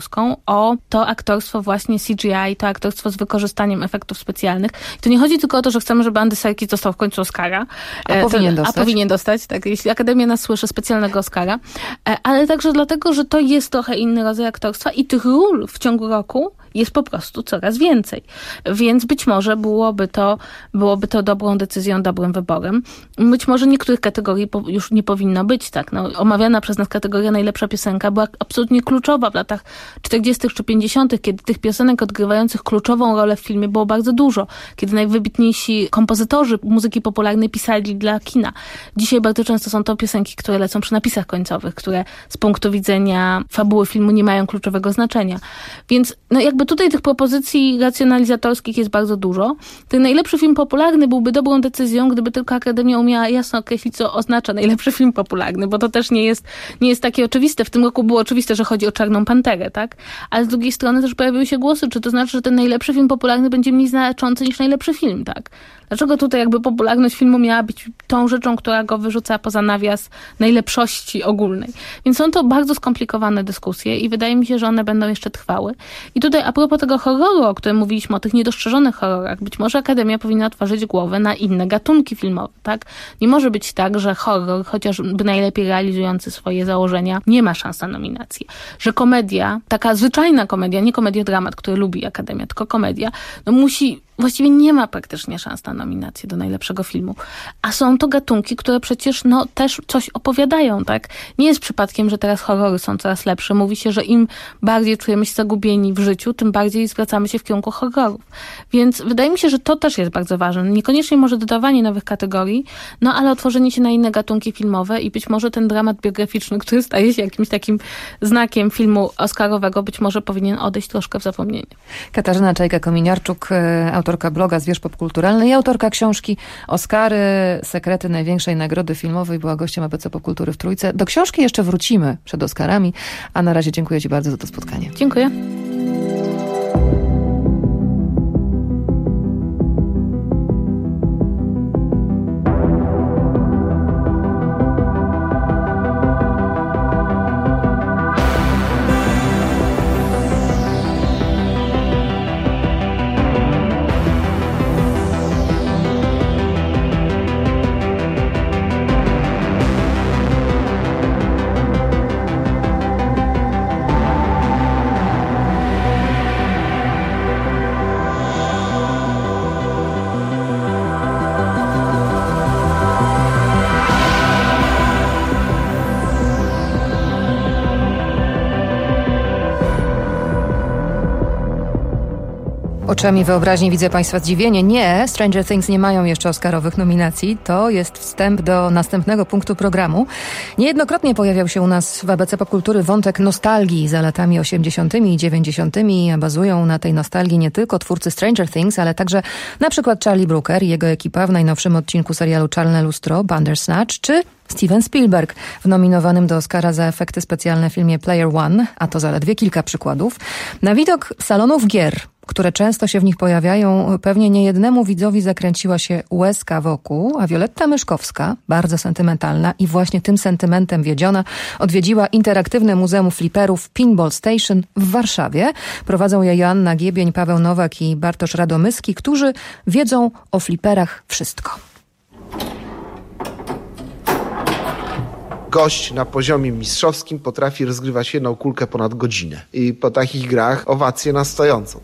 polską o to aktorstwo właśnie C G I, to aktorstwo z wykorzystaniem efektów specjalnych. I to nie chodzi tylko o to, że chcemy, żeby Andy Serkis dostał w końcu Oscara. A powinien to, dostać. A powinien dostać, tak. Jeśli Akademia nas słyszy, specjalnego Oscara. Ale także dlatego, że to jest trochę inny rodzaj aktorstwa i tych ról w ciągu roku jest po prostu coraz więcej. Więc być może byłoby to, byłoby to dobrą decyzją, dobrym wyborem. Być może niektórych kategorii już nie powinno być tak. No, omawiana przez nas kategoria najlepsza piosenka była absolutnie kluczowa w latach czterdziestych czy pięćdziesiątych, kiedy tych piosenek odgrywających kluczową rolę w filmie było bardzo dużo. Kiedy najwybitniejsi kompozytorzy muzyki popularnej pisali dla kina. Dzisiaj bardzo często są to piosenki, które lecą przy napisach końcowych, które z punktu widzenia fabuły filmu nie mają kluczowego znaczenia. Więc no jakby tutaj tych propozycji racjonalizatorskich jest bardzo dużo. Ten najlepszy film popularny byłby dobrą decyzją, gdyby tylko Akademia umiała jasno określić, co oznacza najlepszy film popularny, bo to też nie jest, nie jest takie oczywiste. W tym roku było oczywiste, że chodzi o Czarną Panterę, tak? Ale z drugiej strony też pojawiły się głosy, czy to znaczy, że ten najlepszy film popularny będzie mniej znaczący niż najlepszy film, tak? Dlaczego tutaj jakby popularność filmu miała być tą rzeczą, która go wyrzuca poza nawias najlepszości ogólnej? Więc są to bardzo skomplikowane dyskusje i wydaje mi się, że one będą jeszcze trwały. I tutaj a propos tego horroru, o którym mówiliśmy, o tych niedostrzeżonych horrorach, być może Akademia powinna otworzyć głowę na inne gatunki filmowe, tak? Nie może być tak, że horror, chociażby najlepiej realizujący swoje założenia, nie ma szans na nominację. Że komedia, taka zwyczajna komedia, nie komediodramat, który lubi Akademia, tylko komedia, no musi, właściwie nie ma praktycznie szans na nominację do najlepszego filmu. A są to gatunki, które przecież no też coś opowiadają, tak? Nie jest przypadkiem, że teraz horrory są coraz lepsze. Mówi się, że im bardziej czujemy się zagubieni w życiu, tym bardziej zwracamy się w kierunku horrorów. Więc wydaje mi się, że to też jest bardzo ważne. Niekoniecznie może dodawanie nowych kategorii, no ale otworzenie się na inne gatunki filmowe i być może ten dramat biograficzny, który staje się jakimś takim znakiem filmu oscarowego, być może powinien odejść troszkę w zapomnienie. Katarzyna Czajka-Kominiarczuk, autorka bloga Zwierz Popkulturalny i autorka książki Oscary, sekrety największej nagrody filmowej, była gościem A B C Popkultury w Trójce. Do książki jeszcze wrócimy przed Oscarami, a na razie dziękuję Ci bardzo za to spotkanie. Dziękuję. Oczami wyobraźni widzę Państwa zdziwienie. Nie, Stranger Things nie mają jeszcze oscarowych nominacji. To jest wstęp do następnego punktu programu. Niejednokrotnie pojawiał się u nas w A B C Popkultury wątek nostalgii za latami osiemdziesiątymi i dziewięćdziesiątymi. Bazują na tej nostalgii nie tylko twórcy Stranger Things, ale także na przykład Charlie Brooker i jego ekipa w najnowszym odcinku serialu Czarne Lustro, Bandersnatch, czy Steven Spielberg w nominowanym do Oscara za efekty specjalne filmie Player One, a to zaledwie kilka przykładów. Na widok salonów gier, które często się w nich pojawiają, pewnie niejednemu widzowi zakręciła się łezka wokół, a Wioletta Myszkowska, bardzo sentymentalna i właśnie tym sentymentem wiedziona, odwiedziła interaktywne Muzeum Fliperów Pinball Station w Warszawie. Prowadzą je Joanna Giebień, Paweł Nowak i Bartosz Radomyski, którzy wiedzą o fliperach wszystko. Gość na poziomie mistrzowskim potrafi rozgrywać jedną kulkę ponad godzinę. I po takich grach owacje na stojącą.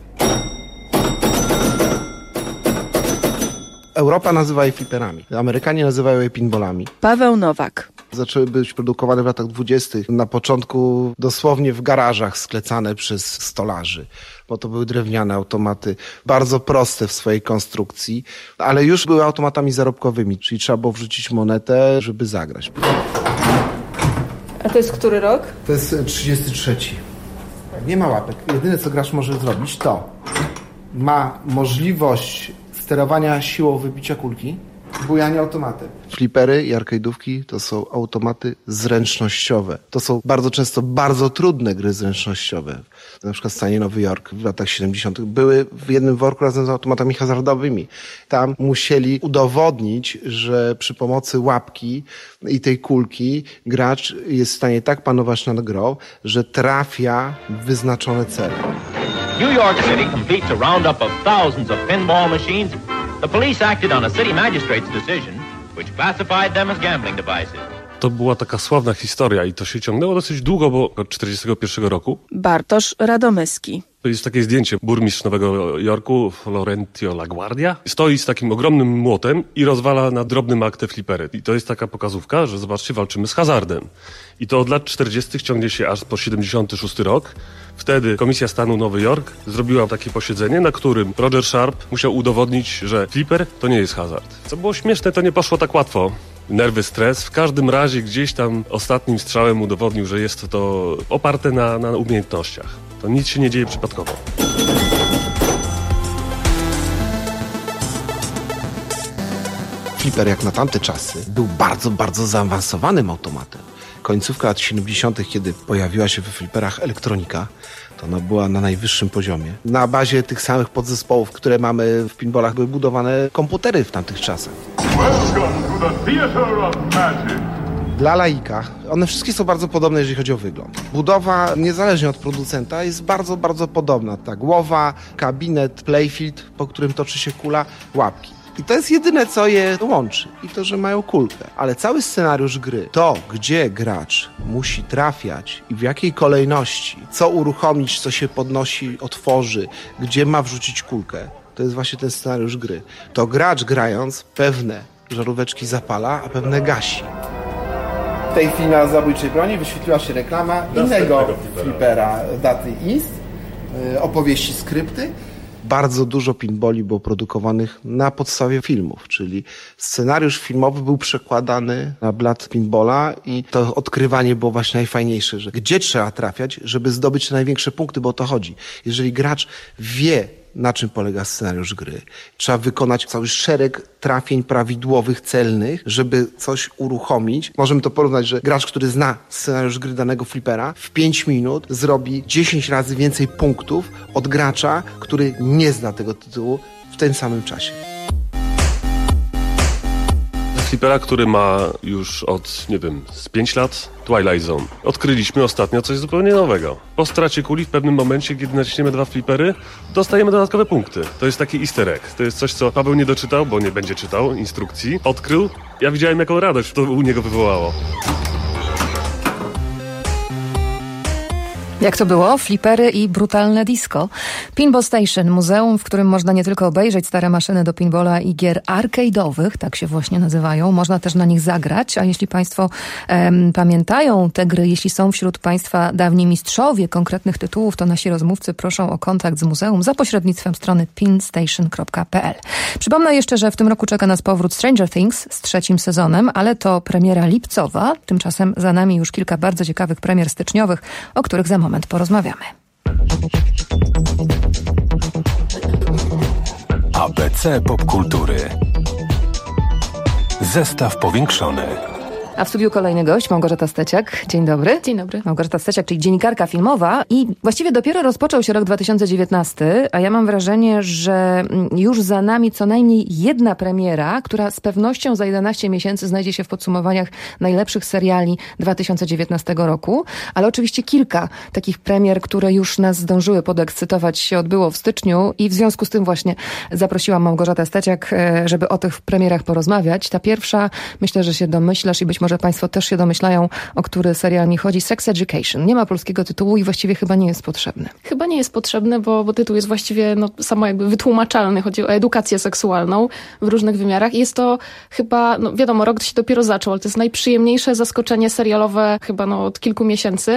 Europa nazywa je fliperami. Amerykanie nazywają je pinballami. Paweł Nowak. Zaczęły być produkowane w latach dwudziestych. Na początku dosłownie w garażach sklecane przez stolarzy, bo to były drewniane automaty, bardzo proste w swojej konstrukcji, ale już były automatami zarobkowymi, czyli trzeba było wrzucić monetę, żeby zagrać. A to jest który rok? To jest trzydziesty trzeci. Nie ma łapek. Jedyne, co gracz może zrobić, to ma możliwość sterowania siłą wybicia kulki Bujanie automatem. Flipery i arcade'ówki to są automaty zręcznościowe. To są bardzo często bardzo trudne gry zręcznościowe. Na przykład w stanie Nowy Jork w latach siedemdziesiątych były w jednym worku razem z automatami hazardowymi. Tam musieli udowodnić, że przy pomocy łapki i tej kulki gracz jest w stanie tak panować nad grą, że trafia w wyznaczone cele. New York City competes a roundup of thousands of pinball machines. The police acted on a city magistrate's decision, which classified them as gambling devices. To była taka sławna historia i to się ciągnęło dosyć długo, bo od czterdziestego pierwszego roku. Bartosz Radomyski. To jest takie zdjęcie. Burmistrz Nowego Jorku, Florentio LaGuardia, stoi z takim ogromnym młotem i rozwala na drobnym akte flipery. I to jest taka pokazówka, że zobaczcie, walczymy z hazardem. I to od lat czterdziestych ciągnie się aż po siedemdziesiąty szósty rok. Wtedy Komisja Stanu Nowy Jork zrobiła takie posiedzenie, na którym Roger Sharp musiał udowodnić, że flipper to nie jest hazard. Co było śmieszne, to nie poszło tak łatwo. Nerwy, stres. W każdym razie gdzieś tam ostatnim strzałem udowodnił, że jest to oparte na, na umiejętnościach. To nic się nie dzieje przypadkowo. Flipper jak na tamte czasy był bardzo, bardzo zaawansowanym automatem. Końcówka lat siedemdziesiątych, kiedy pojawiła się we fliperach elektronika, to ona była na najwyższym poziomie. Na bazie tych samych podzespołów, które mamy w pinballach, były budowane komputery w tamtych czasach. Dla laika one wszystkie są bardzo podobne, jeżeli chodzi o wygląd. Budowa, niezależnie od producenta, jest bardzo, bardzo podobna. Ta głowa, kabinet, playfield, po którym toczy się kula, łapki. I to jest jedyne, co je łączy. I to, że mają kulkę. Ale cały scenariusz gry, to, gdzie gracz musi trafiać i w jakiej kolejności, co uruchomić, co się podnosi, otworzy, gdzie ma wrzucić kulkę, to jest właśnie ten scenariusz gry. To gracz grając pewne żaróweczki zapala, a pewne gasi. W tej chwili na zabójczej broni wyświetliła się reklama innego flipera daty East, opowieści skrypty. Bardzo dużo pinballi było produkowanych na podstawie filmów, czyli scenariusz filmowy był przekładany na blat pinballa i to odkrywanie było właśnie najfajniejsze, że gdzie trzeba trafiać, żeby zdobyć te największe punkty, bo o to chodzi. Jeżeli gracz wie, na czym polega scenariusz gry, trzeba wykonać cały szereg trafień prawidłowych, celnych, żeby coś uruchomić. Możemy to porównać, że gracz, który zna scenariusz gry danego flipera, w pięć minut zrobi dziesięć razy więcej punktów od gracza, który nie zna tego tytułu w tym samym czasie. Flipera, który ma już od, nie wiem, z pięć lat, Twilight Zone. Odkryliśmy ostatnio coś zupełnie nowego. Po stracie kuli w pewnym momencie, kiedy naciśniemy dwa flipery, dostajemy dodatkowe punkty. To jest taki easter egg. To jest coś, co Paweł nie doczytał, bo nie będzie czytał instrukcji. Odkrył. Ja widziałem, jaką radość to u niego wywołało. Jak to było? Flipery i brutalne disco. Pinball Station, muzeum, w którym można nie tylko obejrzeć stare maszyny do pinballa i gier arcade'owych, tak się właśnie nazywają, można też na nich zagrać, a jeśli Państwo em, pamiętają te gry, jeśli są wśród Państwa dawni mistrzowie konkretnych tytułów, to nasi rozmówcy proszą o kontakt z muzeum za pośrednictwem strony pinstation kropka p l. Przypomnę jeszcze, że w tym roku czeka nas powrót Stranger Things z trzecim sezonem, ale to premiera lipcowa, tymczasem za nami już kilka bardzo ciekawych premier styczniowych, o których za moment porozmawiamy. A B C Popkultury. Zestaw powiększony. A w studiu kolejny gość, Małgorzata Steciak. Dzień dobry. Dzień dobry. Małgorzata Steciak, czyli dziennikarka filmowa i właściwie dopiero rozpoczął się rok dwa tysiące dziewiętnasty, a ja mam wrażenie, że już za nami co najmniej jedna premiera, która z pewnością za jedenaście miesięcy znajdzie się w podsumowaniach najlepszych seriali dwa tysiące dziewiętnastego roku, ale oczywiście kilka takich premier, które już nas zdążyły podekscytować, się odbyło w styczniu i w związku z tym właśnie zaprosiłam Małgorzatę Steciak, żeby o tych premierach porozmawiać. Ta pierwsza, myślę, że się domyślasz i być może Państwo też się domyślają, o który serial mi chodzi. Sex Education. Nie ma polskiego tytułu i właściwie chyba nie jest potrzebny. Chyba nie jest potrzebny, bo, bo tytuł jest właściwie no, samo jakby wytłumaczalny. Chodzi o edukację seksualną w różnych wymiarach. I jest to chyba, no wiadomo, rok się dopiero zaczął, ale to jest najprzyjemniejsze zaskoczenie serialowe chyba no, od kilku miesięcy.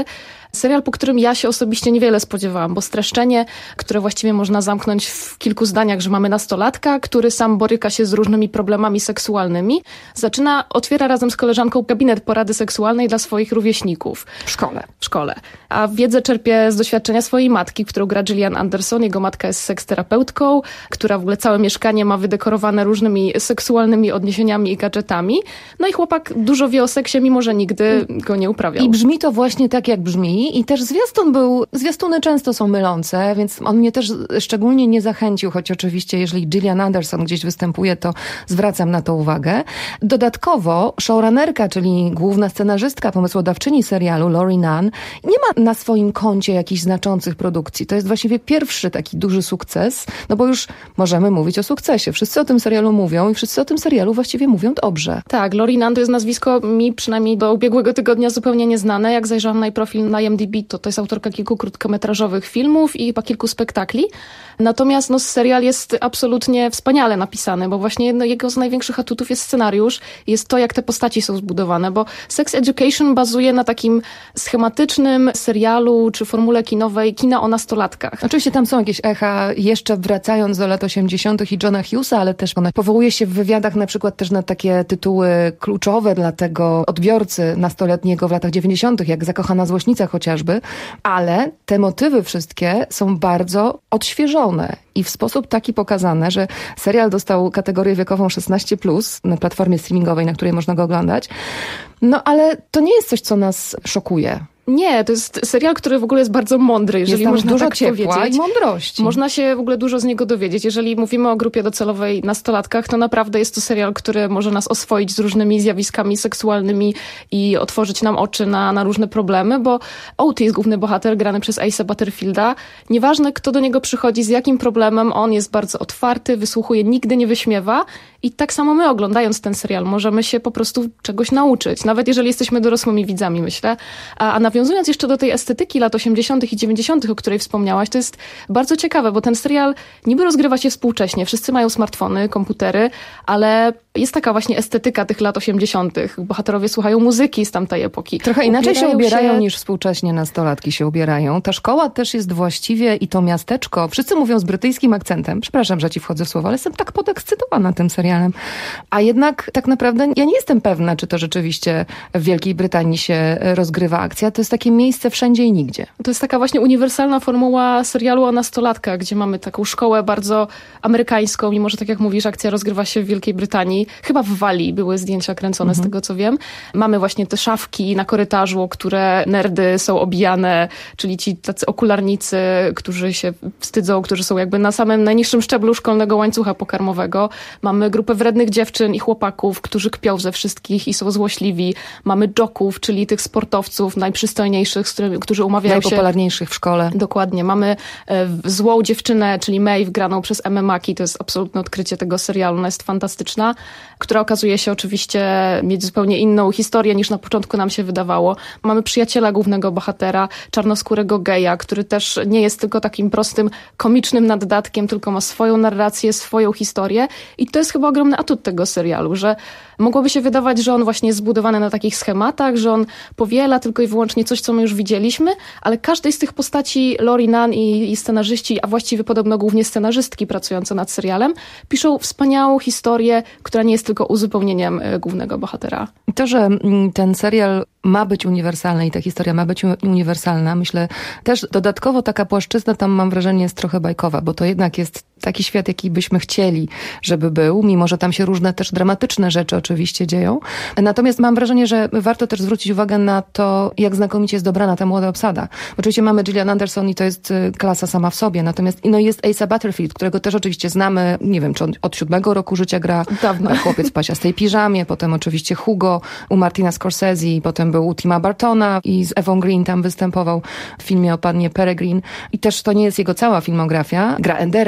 Serial, po którym ja się osobiście niewiele spodziewałam, bo streszczenie, które właściwie można zamknąć w kilku zdaniach, że mamy nastolatka, który sam boryka się z różnymi problemami seksualnymi, zaczyna, otwiera razem z koleżanką gabinet porady seksualnej dla swoich rówieśników. W szkole. W szkole. A wiedzę czerpie z doświadczenia swojej matki, którą gra Gillian Anderson. Jego matka jest seksterapeutką, która w ogóle całe mieszkanie ma wydekorowane różnymi seksualnymi odniesieniami i gadżetami. No i chłopak dużo wie o seksie, mimo że nigdy go nie uprawiał. I brzmi to właśnie tak, jak brzmi. I też zwiastun był, zwiastuny często są mylące, więc on mnie też szczególnie nie zachęcił, choć oczywiście jeżeli Gillian Anderson gdzieś występuje, to zwracam na to uwagę. Dodatkowo showrunnerka, czyli główna scenarzystka, pomysłodawczyni serialu, Lori Nunn, nie ma na swoim koncie jakichś znaczących produkcji. To jest właściwie pierwszy taki duży sukces, no bo już możemy mówić o sukcesie. Wszyscy o tym serialu mówią i wszyscy o tym serialu właściwie mówią dobrze. Tak, Lori Nunn to jest nazwisko mi przynajmniej do ubiegłego tygodnia zupełnie nieznane. Jak zajrzałam na jej profil na I M D B, to to jest autorka kilku krótkometrażowych filmów i chyba kilku spektakli. Natomiast no, serial jest absolutnie wspaniale napisany, bo właśnie jedno, jego z największych atutów jest scenariusz, jest to, jak te postaci są zbudowane, bo Sex Education bazuje na takim schematycznym serialu czy formule kinowej kina o nastolatkach. Oczywiście tam są jakieś echa, jeszcze wracając do lat osiemdziesiątych i Johna Hughesa, ale też ona powołuje się w wywiadach na przykład też na takie tytuły kluczowe dla tego odbiorcy nastoletniego w latach dziewięćdziesiątych, jak Zakochana złośnica chociażby, ale te motywy wszystkie są bardzo odświeżone i w sposób taki pokazane, że serial dostał kategorię wiekową szesnaście plus na platformie streamingowej, na której można go oglądać. No ale to nie jest coś, co nas szokuje. Nie, to jest serial, który w ogóle jest bardzo mądry, jeżeli jest można dużo tak ciepła powiedzieć. I mądrości. Można się w ogóle dużo z niego dowiedzieć. Jeżeli mówimy o grupie docelowej nastolatkach, to naprawdę jest to serial, który może nas oswoić z różnymi zjawiskami seksualnymi i otworzyć nam oczy na, na różne problemy, bo Otis, główny bohater, grany przez Ace'a Butterfielda, nieważne kto do niego przychodzi, z jakim problemem, on jest bardzo otwarty, wysłuchuje, nigdy nie wyśmiewa i tak samo my, oglądając ten serial, możemy się po prostu czegoś nauczyć, nawet jeżeli jesteśmy dorosłymi widzami, myślę. A, a nawiązując jeszcze do tej estetyki lat osiemdziesiątych i dziewięćdziesiątych, o której wspomniałaś, to jest bardzo ciekawe, bo ten serial niby rozgrywa się współcześnie. Wszyscy mają smartfony, komputery, ale jest taka właśnie estetyka tych lat osiemdziesiątych. Bohaterowie słuchają muzyki z tamtej epoki. Trochę inaczej ubierają się ubierają się... niż współcześnie nastolatki się ubierają. Ta szkoła też jest właściwie i to miasteczko. Wszyscy mówią z brytyjskim akcentem. Przepraszam, że ci wchodzę w słowo, ale jestem tak podekscytowana tym serialem. A jednak tak naprawdę ja nie jestem pewna, czy to rzeczywiście w Wielkiej Brytanii się rozgrywa akcja. To jest takie miejsce wszędzie i nigdzie. To jest taka właśnie uniwersalna formuła serialu o nastolatkach, gdzie mamy taką szkołę bardzo amerykańską, mimo że tak jak mówisz, akcja rozgrywa się w Wielkiej Brytanii. Chyba w Walii były zdjęcia kręcone, mhm. z tego co wiem. Mamy właśnie te szafki na korytarzu, o które nerdy są obijane, czyli ci tacy okularnicy, którzy się wstydzą, którzy są jakby na samym najniższym szczeblu szkolnego łańcucha pokarmowego. Mamy grupę wrednych dziewczyn i chłopaków, którzy kpią ze wszystkich i są złośliwi. Mamy joków, czyli tych sportowców najprzystojniejszych, z którymi, którzy umawiają się... Najpopularniejszych w szkole. Dokładnie. Mamy e, złą dziewczynę, czyli Maeve, graną przez Emmę Mackey. To jest absolutne odkrycie tego serialu. Ona jest fantastyczna, która okazuje się oczywiście mieć zupełnie inną historię, niż na początku nam się wydawało. Mamy przyjaciela głównego bohatera, czarnoskórego geja, który też nie jest tylko takim prostym, komicznym naddatkiem, tylko ma swoją narrację, swoją historię. I to jest chyba ogromny atut tego serialu, że mogłoby się wydawać, że on właśnie jest zbudowany na takich schematach, że on powiela tylko i wyłącznie coś, co my już widzieliśmy, ale każdej z tych postaci Lori Nunn i, i scenarzyści, a właściwie podobno głównie scenarzystki pracujące nad serialem, piszą wspaniałą historię, która nie jest tylko uzupełnieniem głównego bohatera. To, że ten serial ma być uniwersalny i ta historia ma być uniwersalna, myślę też dodatkowo taka płaszczyzna tam mam wrażenie jest trochę bajkowa, bo to jednak jest taki świat, jaki byśmy chcieli, żeby był, mimo że tam się różne też dramatyczne rzeczy oczywiście dzieją. Natomiast mam wrażenie, że warto też zwrócić uwagę na to, jak znakomicie jest dobrana ta młoda obsada. Oczywiście mamy Gillian Anderson i to jest klasa sama w sobie, natomiast no jest Ace'a Butterfield, którego też oczywiście znamy, nie wiem, czy on od siódmego roku życia gra Dawno. Chłopiec w pasiastej piżamie, potem oczywiście Hugo u Martina Scorsese, potem był u Tima Burtona i z Ewą Green tam występował w filmie o pannie Peregrine i też to nie jest jego cała filmografia. Gra Endera oczywiście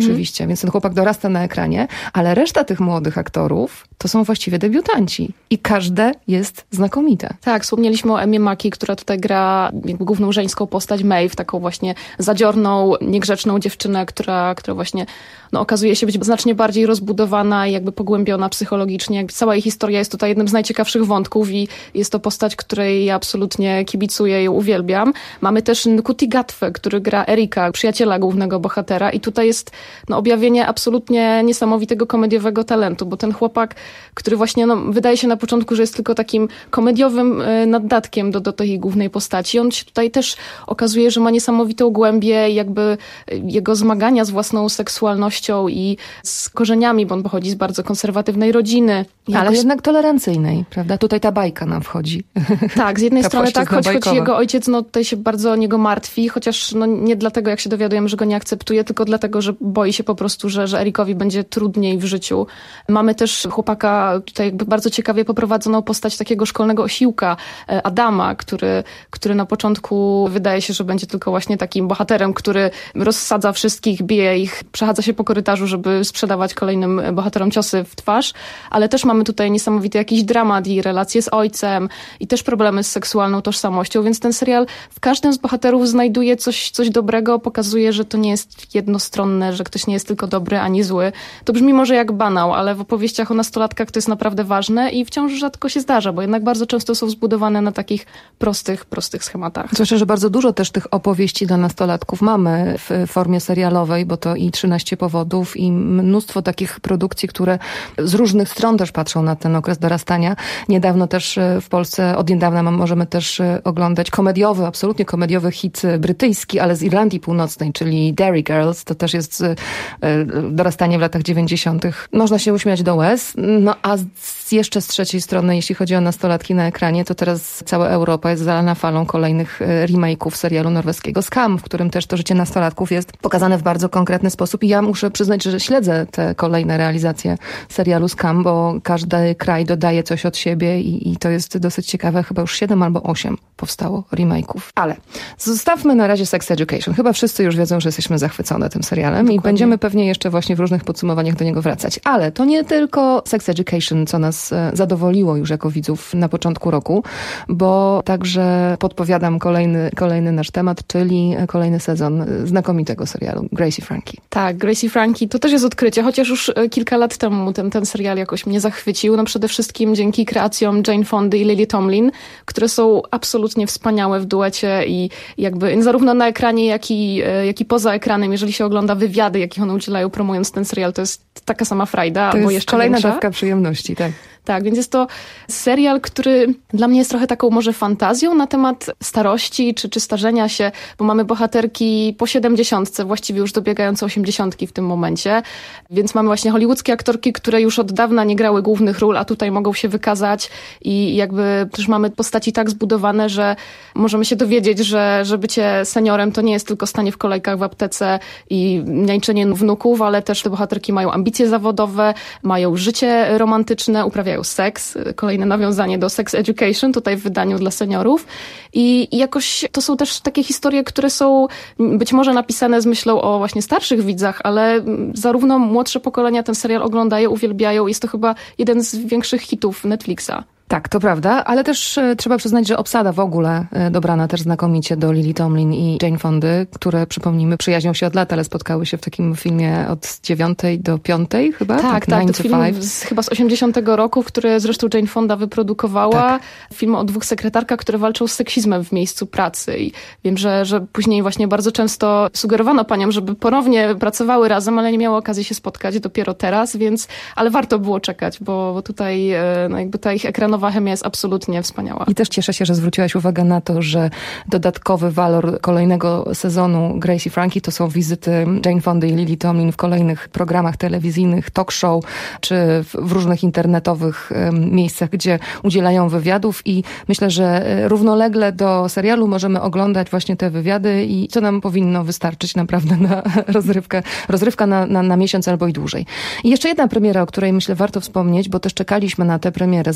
oczywiście, mm. więc ten chłopak dorasta na ekranie, ale reszta tych młodych aktorów to są właściwie debiutanci i każde jest znakomite. Tak, wspomnieliśmy o Emmie Mackie, która tutaj gra jakby główną żeńską postać Maeve, taką właśnie zadziorną, niegrzeczną dziewczynę, która, która właśnie no, okazuje się być znacznie bardziej rozbudowana i jakby pogłębiona psychologicznie. Jakby cała jej historia jest tutaj jednym z najciekawszych wątków i jest to postać, której ja absolutnie kibicuję i uwielbiam. Mamy też Nkuti Gatwe, który gra Erika, przyjaciela głównego bohatera i tutaj jest no, objawienie absolutnie niesamowitego komediowego talentu, bo ten chłopak, który właśnie no, wydaje się na początku, że jest tylko takim komediowym y, naddatkiem do, do tej głównej postaci. On się tutaj też okazuje, że ma niesamowitą głębię i jakby jego zmagania z własną seksualnością i z korzeniami, bo on pochodzi z bardzo konserwatywnej rodziny. Ale jakoś... jednak tolerancyjnej, prawda? Tutaj ta bajka nam wchodzi. Tak, z jednej strony tak, choć, choć jego ojciec no, tutaj się bardzo o niego martwi, chociaż no, nie dlatego, jak się dowiadujemy, że go nie akceptuje, tylko dlatego, że boi się po prostu, że, że Erikowi będzie trudniej w życiu. Mamy też chłopaka, tutaj jakby bardzo ciekawie poprowadzoną postać takiego szkolnego osiłka, Adama, który, który na początku wydaje się, że będzie tylko właśnie takim bohaterem, który rozsadza wszystkich, bije ich, przechadza się po korytarzu, żeby sprzedawać kolejnym bohaterom ciosy w twarz, ale też mamy tutaj niesamowity jakiś dramat i relacje z ojcem i też problemy z seksualną tożsamością, więc ten serial w każdym z bohaterów znajduje coś, coś dobrego, pokazuje, że to nie jest jednostronne, że ktoś nie jest tylko dobry ani zły. To brzmi może jak banał, ale w opowieściach o nastolatkach to jest naprawdę ważne i wciąż rzadko się zdarza, bo jednak bardzo często są zbudowane na takich prostych, prostych schematach. Zwłaszcza, że bardzo dużo też tych opowieści dla nastolatków mamy w formie serialowej, bo to i trzynaście powodów i mnóstwo takich produkcji, które z różnych stron też patrzą na ten okres dorastania. Niedawno też w Polsce, od niedawna możemy też oglądać komediowy, absolutnie komediowy hit brytyjski, ale z Irlandii Północnej, czyli Derry Girls. To też jest dorastanie w latach dziewięćdziesiątych. Można się uśmiać do łez. No a z, jeszcze z trzeciej strony, jeśli chodzi o nastolatki na ekranie, to teraz cała Europa jest zalana falą kolejnych remake'ów serialu norweskiego Skam, w którym też to życie nastolatków jest pokazane w bardzo konkretny sposób i ja muszę przyznać, że śledzę te kolejne realizacje serialu Skam, bo każdy kraj dodaje coś od siebie i, i to jest dosyć ciekawe. Chyba już siedem albo osiem powstało remake'ów. Ale zostawmy na razie Sex Education. Chyba wszyscy już wiedzą, że jesteśmy zachwycone tym serialem. Dokładnie. I będziemy pewnie jeszcze właśnie w różnych podsumowaniach do niego wracać. Ale to nie tylko Sex Education, co nas zadowoliło już jako widzów na początku roku, bo także podpowiadam kolejny, kolejny nasz temat, czyli kolejny sezon znakomitego serialu Grace i Frankie. Tak, Grace i Frankie to też jest odkrycie, chociaż już kilka lat temu ten, ten serial jakoś mnie zachwycił. No przede wszystkim dzięki kreacjom Jane Fondy i Lily Tomlin, które są absolutnie wspaniałe w duecie i jakby zarówno na ekranie, jak i, jak i poza ekranem, jeżeli się ogląda wywiady, jakich one udzielają promując ten serial, to jest taka sama frajda, to albo jest jeszcze kolejna większa. dawka przyjemności, tak. Tak, więc jest to serial, który dla mnie jest trochę taką może fantazją na temat starości czy, czy starzenia się, bo mamy bohaterki po siedemdziesiątce, właściwie już dobiegające osiemdziesiątki w tym momencie, więc mamy właśnie hollywoodzkie aktorki, które już od dawna nie grały głównych ról, a tutaj mogą się wykazać i jakby też mamy postaci tak zbudowane, że możemy się dowiedzieć, że, że bycie seniorem to nie jest tylko stanie w kolejkach w aptece i niańczenie wnuków, ale też te bohaterki mają ambicje zawodowe, mają życie romantyczne, uprawiają seks, kolejne nawiązanie do Sex Education, tutaj w wydaniu dla seniorów i jakoś to są też takie historie, które są być może napisane z myślą o właśnie starszych widzach, ale zarówno młodsze pokolenia ten serial oglądają, uwielbiają, jest to chyba jeden z większych hitów Netflixa. Tak, to prawda, ale też e, trzeba przyznać, że obsada w ogóle e, dobrana też znakomicie do Lily Tomlin i Jane Fondy, które, przypomnijmy, przyjaźnią się od lat, ale spotkały się w takim filmie od dziewiątej do piątej chyba? Tak, tak, tak to film z, chyba z osiemdziesiątego roku, który zresztą Jane Fonda wyprodukowała. Tak. Film o dwóch sekretarkach, które walczą z seksizmem w miejscu pracy i wiem, że, że później właśnie bardzo często sugerowano paniom, żeby ponownie pracowały razem, ale nie miały okazji się spotkać dopiero teraz, więc, ale warto było czekać, bo, bo tutaj no, jakby ta ich ekranowa nowa chemia jest absolutnie wspaniała. I też cieszę się, że zwróciłaś uwagę na to, że dodatkowy walor kolejnego sezonu Grace i Frankie to są wizyty Jane Fondy i Lily Tomlin w kolejnych programach telewizyjnych, talk show, czy w różnych internetowych miejscach, gdzie udzielają wywiadów i myślę, że równolegle do serialu możemy oglądać właśnie te wywiady i co nam powinno wystarczyć naprawdę na rozrywkę, rozrywka na, na, na miesiąc albo i dłużej. I jeszcze jedna premiera, o której myślę warto wspomnieć, bo też czekaliśmy na tę premierę zapowiadaną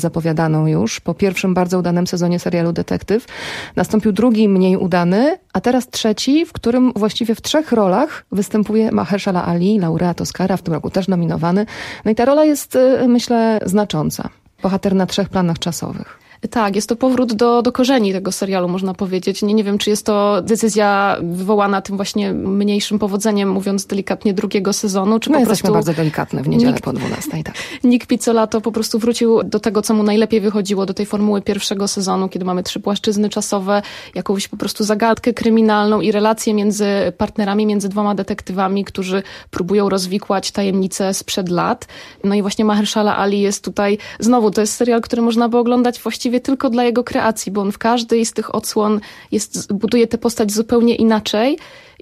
udaną już. Po pierwszym bardzo udanym sezonie serialu Detektyw. Nastąpił drugi, mniej udany, a teraz trzeci, w którym właściwie w trzech rolach występuje Mahershala Ali, laureat Oscara, w tym roku też nominowany. No i ta rola jest, myślę, znacząca. Bohater na trzech planach czasowych. Tak, jest to powrót do, do korzeni tego serialu, można powiedzieć. Nie, nie wiem, czy jest to decyzja wywołana tym właśnie mniejszym powodzeniem, mówiąc delikatnie, drugiego sezonu, czy no po jesteśmy prostu... bardzo delikatne w niedzielę Nick, po dwunastej, tak. Nick Pizzolatto po prostu wrócił do tego, co mu najlepiej wychodziło, do tej formuły pierwszego sezonu, kiedy mamy trzy płaszczyzny czasowe, jakąś po prostu zagadkę kryminalną i relacje między partnerami, między dwoma detektywami, którzy próbują rozwikłać tajemnice sprzed lat. No i właśnie Mahershala Ali jest tutaj, znowu, to jest serial, który można by oglądać właściwie tylko dla jego kreacji, bo on w każdej z tych odsłon jest, buduje tę postać zupełnie inaczej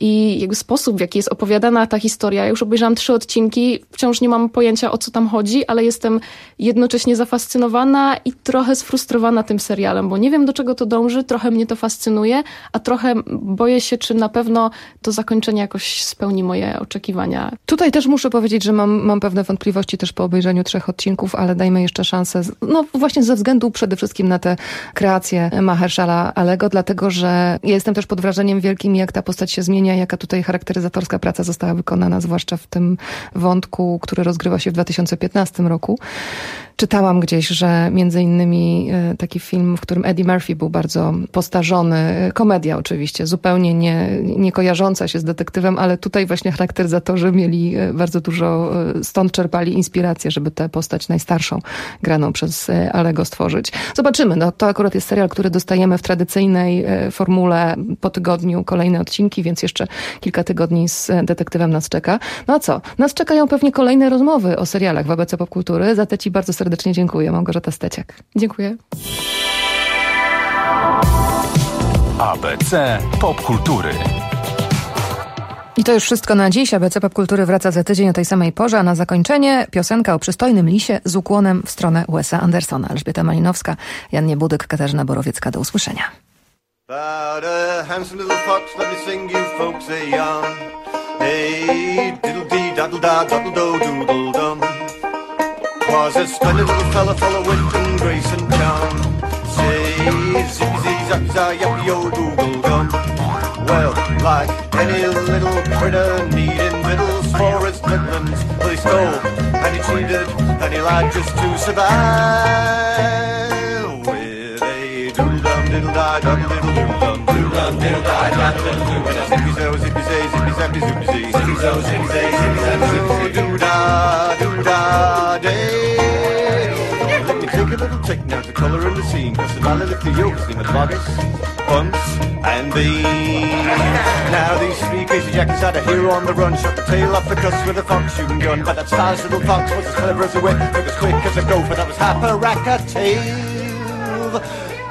i jego sposób, w jaki jest opowiadana ta historia. Ja już obejrzałam trzy odcinki, wciąż nie mam pojęcia, o co tam chodzi, ale jestem jednocześnie zafascynowana i trochę sfrustrowana tym serialem, bo nie wiem, do czego to dąży, trochę mnie to fascynuje, a trochę boję się, czy na pewno to zakończenie jakoś spełni moje oczekiwania. Tutaj też muszę powiedzieć, że mam, mam pewne wątpliwości też po obejrzeniu trzech odcinków, ale dajmy jeszcze szansę, no właśnie ze względu przede wszystkim na tę kreację Mahershala Alego, dlatego, że ja jestem też pod wrażeniem wielkim, jak ta postać się zmienia, jaka tutaj charakteryzatorska praca została wykonana, zwłaszcza w tym wątku, który rozgrywa się w dwa tysiące piętnastym roku. Czytałam gdzieś, że między innymi taki film, w którym Eddie Murphy był bardzo postarzony, komedia oczywiście, zupełnie nie, nie kojarząca się z detektywem, ale tutaj właśnie charakteryzatorzy mieli bardzo dużo, stąd czerpali inspirację, żeby tę postać najstarszą, graną przez Alego, stworzyć. Zobaczymy, no to akurat jest serial, który dostajemy w tradycyjnej formule po tygodniu, kolejne odcinki, więc jeszcze kilka tygodni z detektywem nas czeka. No a co? Nas czekają pewnie kolejne rozmowy o serialach w A B C Popkultury. Za te ci bardzo serdecznie dziękuję. Małgorzata Steciak. Dziękuję. A B C Popkultury. I to już wszystko na dziś. A B C Popkultury wraca za tydzień o tej samej porze, a na zakończenie piosenka o przystojnym lisie z ukłonem w stronę Wesa Andersona. Elżbieta Malinowska, Jan Niebudyk, Katarzyna Borowiecka. Do usłyszenia. About a handsome little fox, let me sing you folks a yarn. Hey, diddle-dee, daddle-da, daddle-do-doodle-dum. Was a splendid little fella, full of wit and grace and charm. Say, zippy-zee, zappy-zah, yappy-o-doodle-dum. Well, like any little critter needing victuals for his livings, well, he stole and he cheated and he lied just to survive. With a doodle-dum, diddle-da, daddle-diddle-doodle-dum, doodle-dum, diddle-da, daddle-diddle-dum, and a zippy-zo, zippy-zay, zippy-zappy, zoopy-zee, zippy-zo, zippy-zay, zippy-zappy, zoopy-zee, doo-da, doo-da, day. Let me take a little take now to colour in the scene, cause the valley lift the yokes, the Madvagas, Bunts, and Beans. Now these three crazy jackets had a hero on the run, shot the tail off the cuss with a fox shooting gun, but that stylish little fox was as clever as a whip, looked as quick as a gopher, that was Happa-rack-a-tail.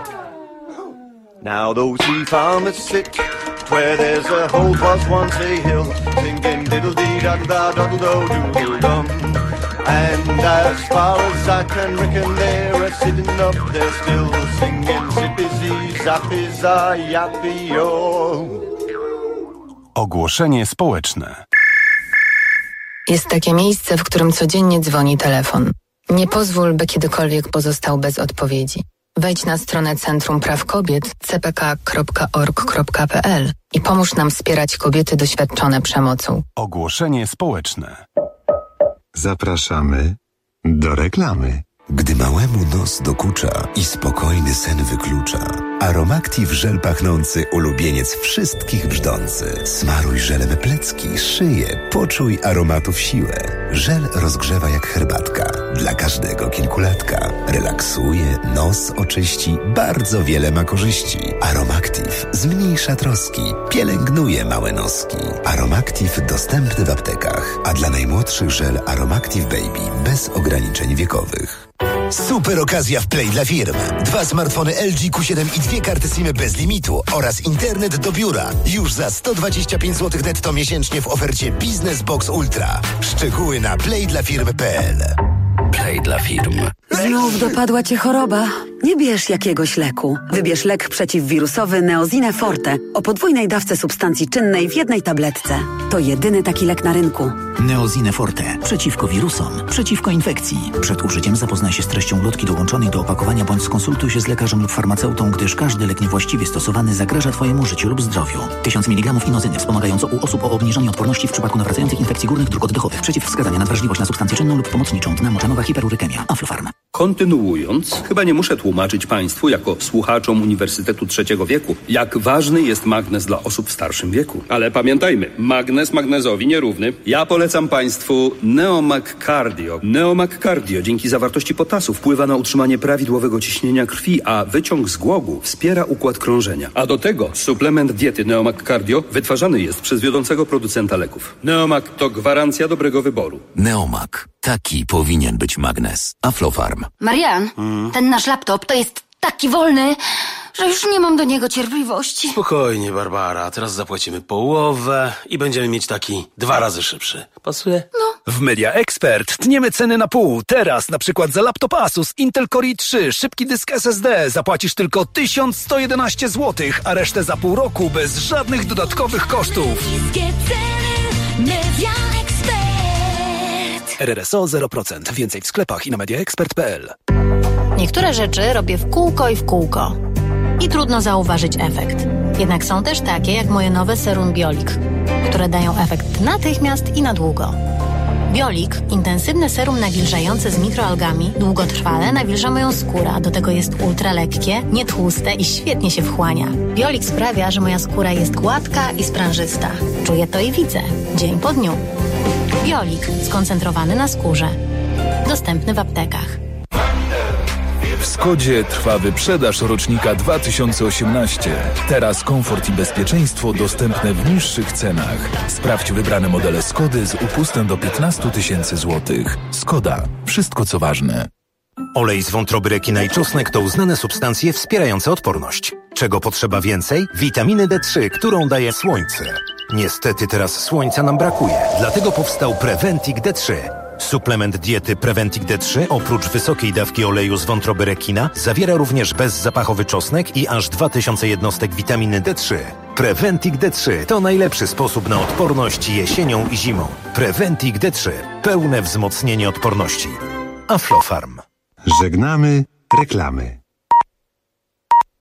Now those three farmers sit where there's a hole was once a hill, singing diddle-dee-daddle-da-daddle-do-doodle-dum. And as far as I can reckon, they're a sitting up there still, singing zippy-zee, zappy-zah, yappy-o. Ogłoszenie społeczne. Jest takie miejsce, w którym codziennie dzwoni telefon. Nie pozwól, by kiedykolwiek pozostał bez odpowiedzi. Wejdź na stronę Centrum Praw Kobiet c p k kropka org kropka p l i pomóż nam wspierać kobiety doświadczone przemocą. Ogłoszenie społeczne. Zapraszamy do reklamy. Gdy małemu nos dokucza i spokojny sen wyklucza, Aromactive żel pachnący, ulubieniec wszystkich brzdący. Smaruj żelem plecki, szyję, poczuj aromatów siłę. Żel rozgrzewa jak herbatka, dla każdego kilkulatka. Relaksuje, nos oczyści, bardzo wiele ma korzyści. Aromactive zmniejsza troski, pielęgnuje małe noski. Aromactive dostępny w aptekach, a dla najmłodszych żel Aromactive Baby bez ograniczeń wiekowych. Super okazja w Play dla firm. Dwa smartfony L G Q siedem i dwie karty SIM bez limitu oraz internet do biura. Już za sto dwadzieścia pięć złotych netto miesięcznie w ofercie Business Box Ultra. Szczegóły na play dla firm kropka p l. Play dla firm. Znów dopadła cię choroba? Nie bierz jakiegoś leku. Wybierz lek przeciwwirusowy Neozine Forte o podwójnej dawce substancji czynnej w jednej tabletce. To jedyny taki lek na rynku. Neozine Forte. Przeciwko wirusom. Przeciwko infekcji. Przed użyciem zapoznaj się z treścią ulotki dołączonej do opakowania bądź skonsultuj się z lekarzem lub farmaceutą, gdyż każdy lek niewłaściwie stosowany zagraża Twojemu życiu lub zdrowiu. tysiąc miligramów inozyny wspomagająco u osób o obniżonej odporności w przypadku nawracających infekcji górnych dróg oddechowych. Przeciwwskazania na wrażliwość na substancję czynną lub pomocniczą. Dna moczanowa hiperurykemia. Aflofarm. Kontynuując, chyba nie muszę tłumaczyć Państwu, jako słuchaczom Uniwersytetu Trzeciego Wieku, jak ważny jest magnez dla osób w starszym wieku. Ale pamiętajmy, magnez magnezowi nierówny. Ja polecam Państwu Neomag Cardio. Neomag Cardio dzięki zawartości potasu wpływa na utrzymanie prawidłowego ciśnienia krwi, a wyciąg z głogu wspiera układ krążenia. A do tego suplement diety Neomag Cardio wytwarzany jest przez wiodącego producenta leków. Neomag to gwarancja dobrego wyboru. Neomag. Taki powinien być magnez. Aflofarm. Marian, Hmm? ten nasz laptop to jest taki wolny, że już nie mam do niego cierpliwości. Spokojnie, Barbara. Teraz zapłacimy połowę i będziemy mieć taki dwa razy szybszy. Pasuje? No. W Media Expert tniemy ceny na pół. Teraz na przykład za laptop Asus Intel Core i trzy, szybki dysk S S D zapłacisz tylko tysiąc sto jedenaście złotych, a resztę za pół roku bez żadnych dodatkowych kosztów. Media Expert. R R S O zero procent. Więcej w sklepach i na mediaexpert kropka p l. Niektóre rzeczy robię w kółko i w kółko. I trudno zauważyć efekt. Jednak są też takie jak moje nowe serum Biolik, które dają efekt natychmiast i na długo. Biolik, intensywne serum nawilżające z mikroalgami, długotrwale nawilża moją skórę, a do tego jest ultra lekkie, nietłuste i świetnie się wchłania. Biolik sprawia, że moja skóra jest gładka i sprężysta. Czuję to i widzę, dzień po dniu. Biolik, skoncentrowany na skórze. Dostępny w aptekach. W Skodzie trwa wyprzedaż rocznika dwa tysiące osiemnaście. Teraz komfort i bezpieczeństwo dostępne w niższych cenach. Sprawdź wybrane modele Skody z upustem do piętnaście tysięcy złotych. Skoda. Wszystko co ważne. Olej z wątroby rekina i czosnek to uznane substancje wspierające odporność. Czego potrzeba więcej? Witaminy D trzy, którą daje słońce. Niestety teraz słońca nam brakuje, dlatego powstał Preventic D trzy. Suplement diety Preventic D trzy oprócz wysokiej dawki oleju z wątroby rekina zawiera również bezzapachowy czosnek i aż dwa tysiące jednostek witaminy D trzy. Preventic D trzy to najlepszy sposób na odporność jesienią i zimą. Preventic D trzy. Pełne wzmocnienie odporności. Aflofarm. Żegnamy reklamy.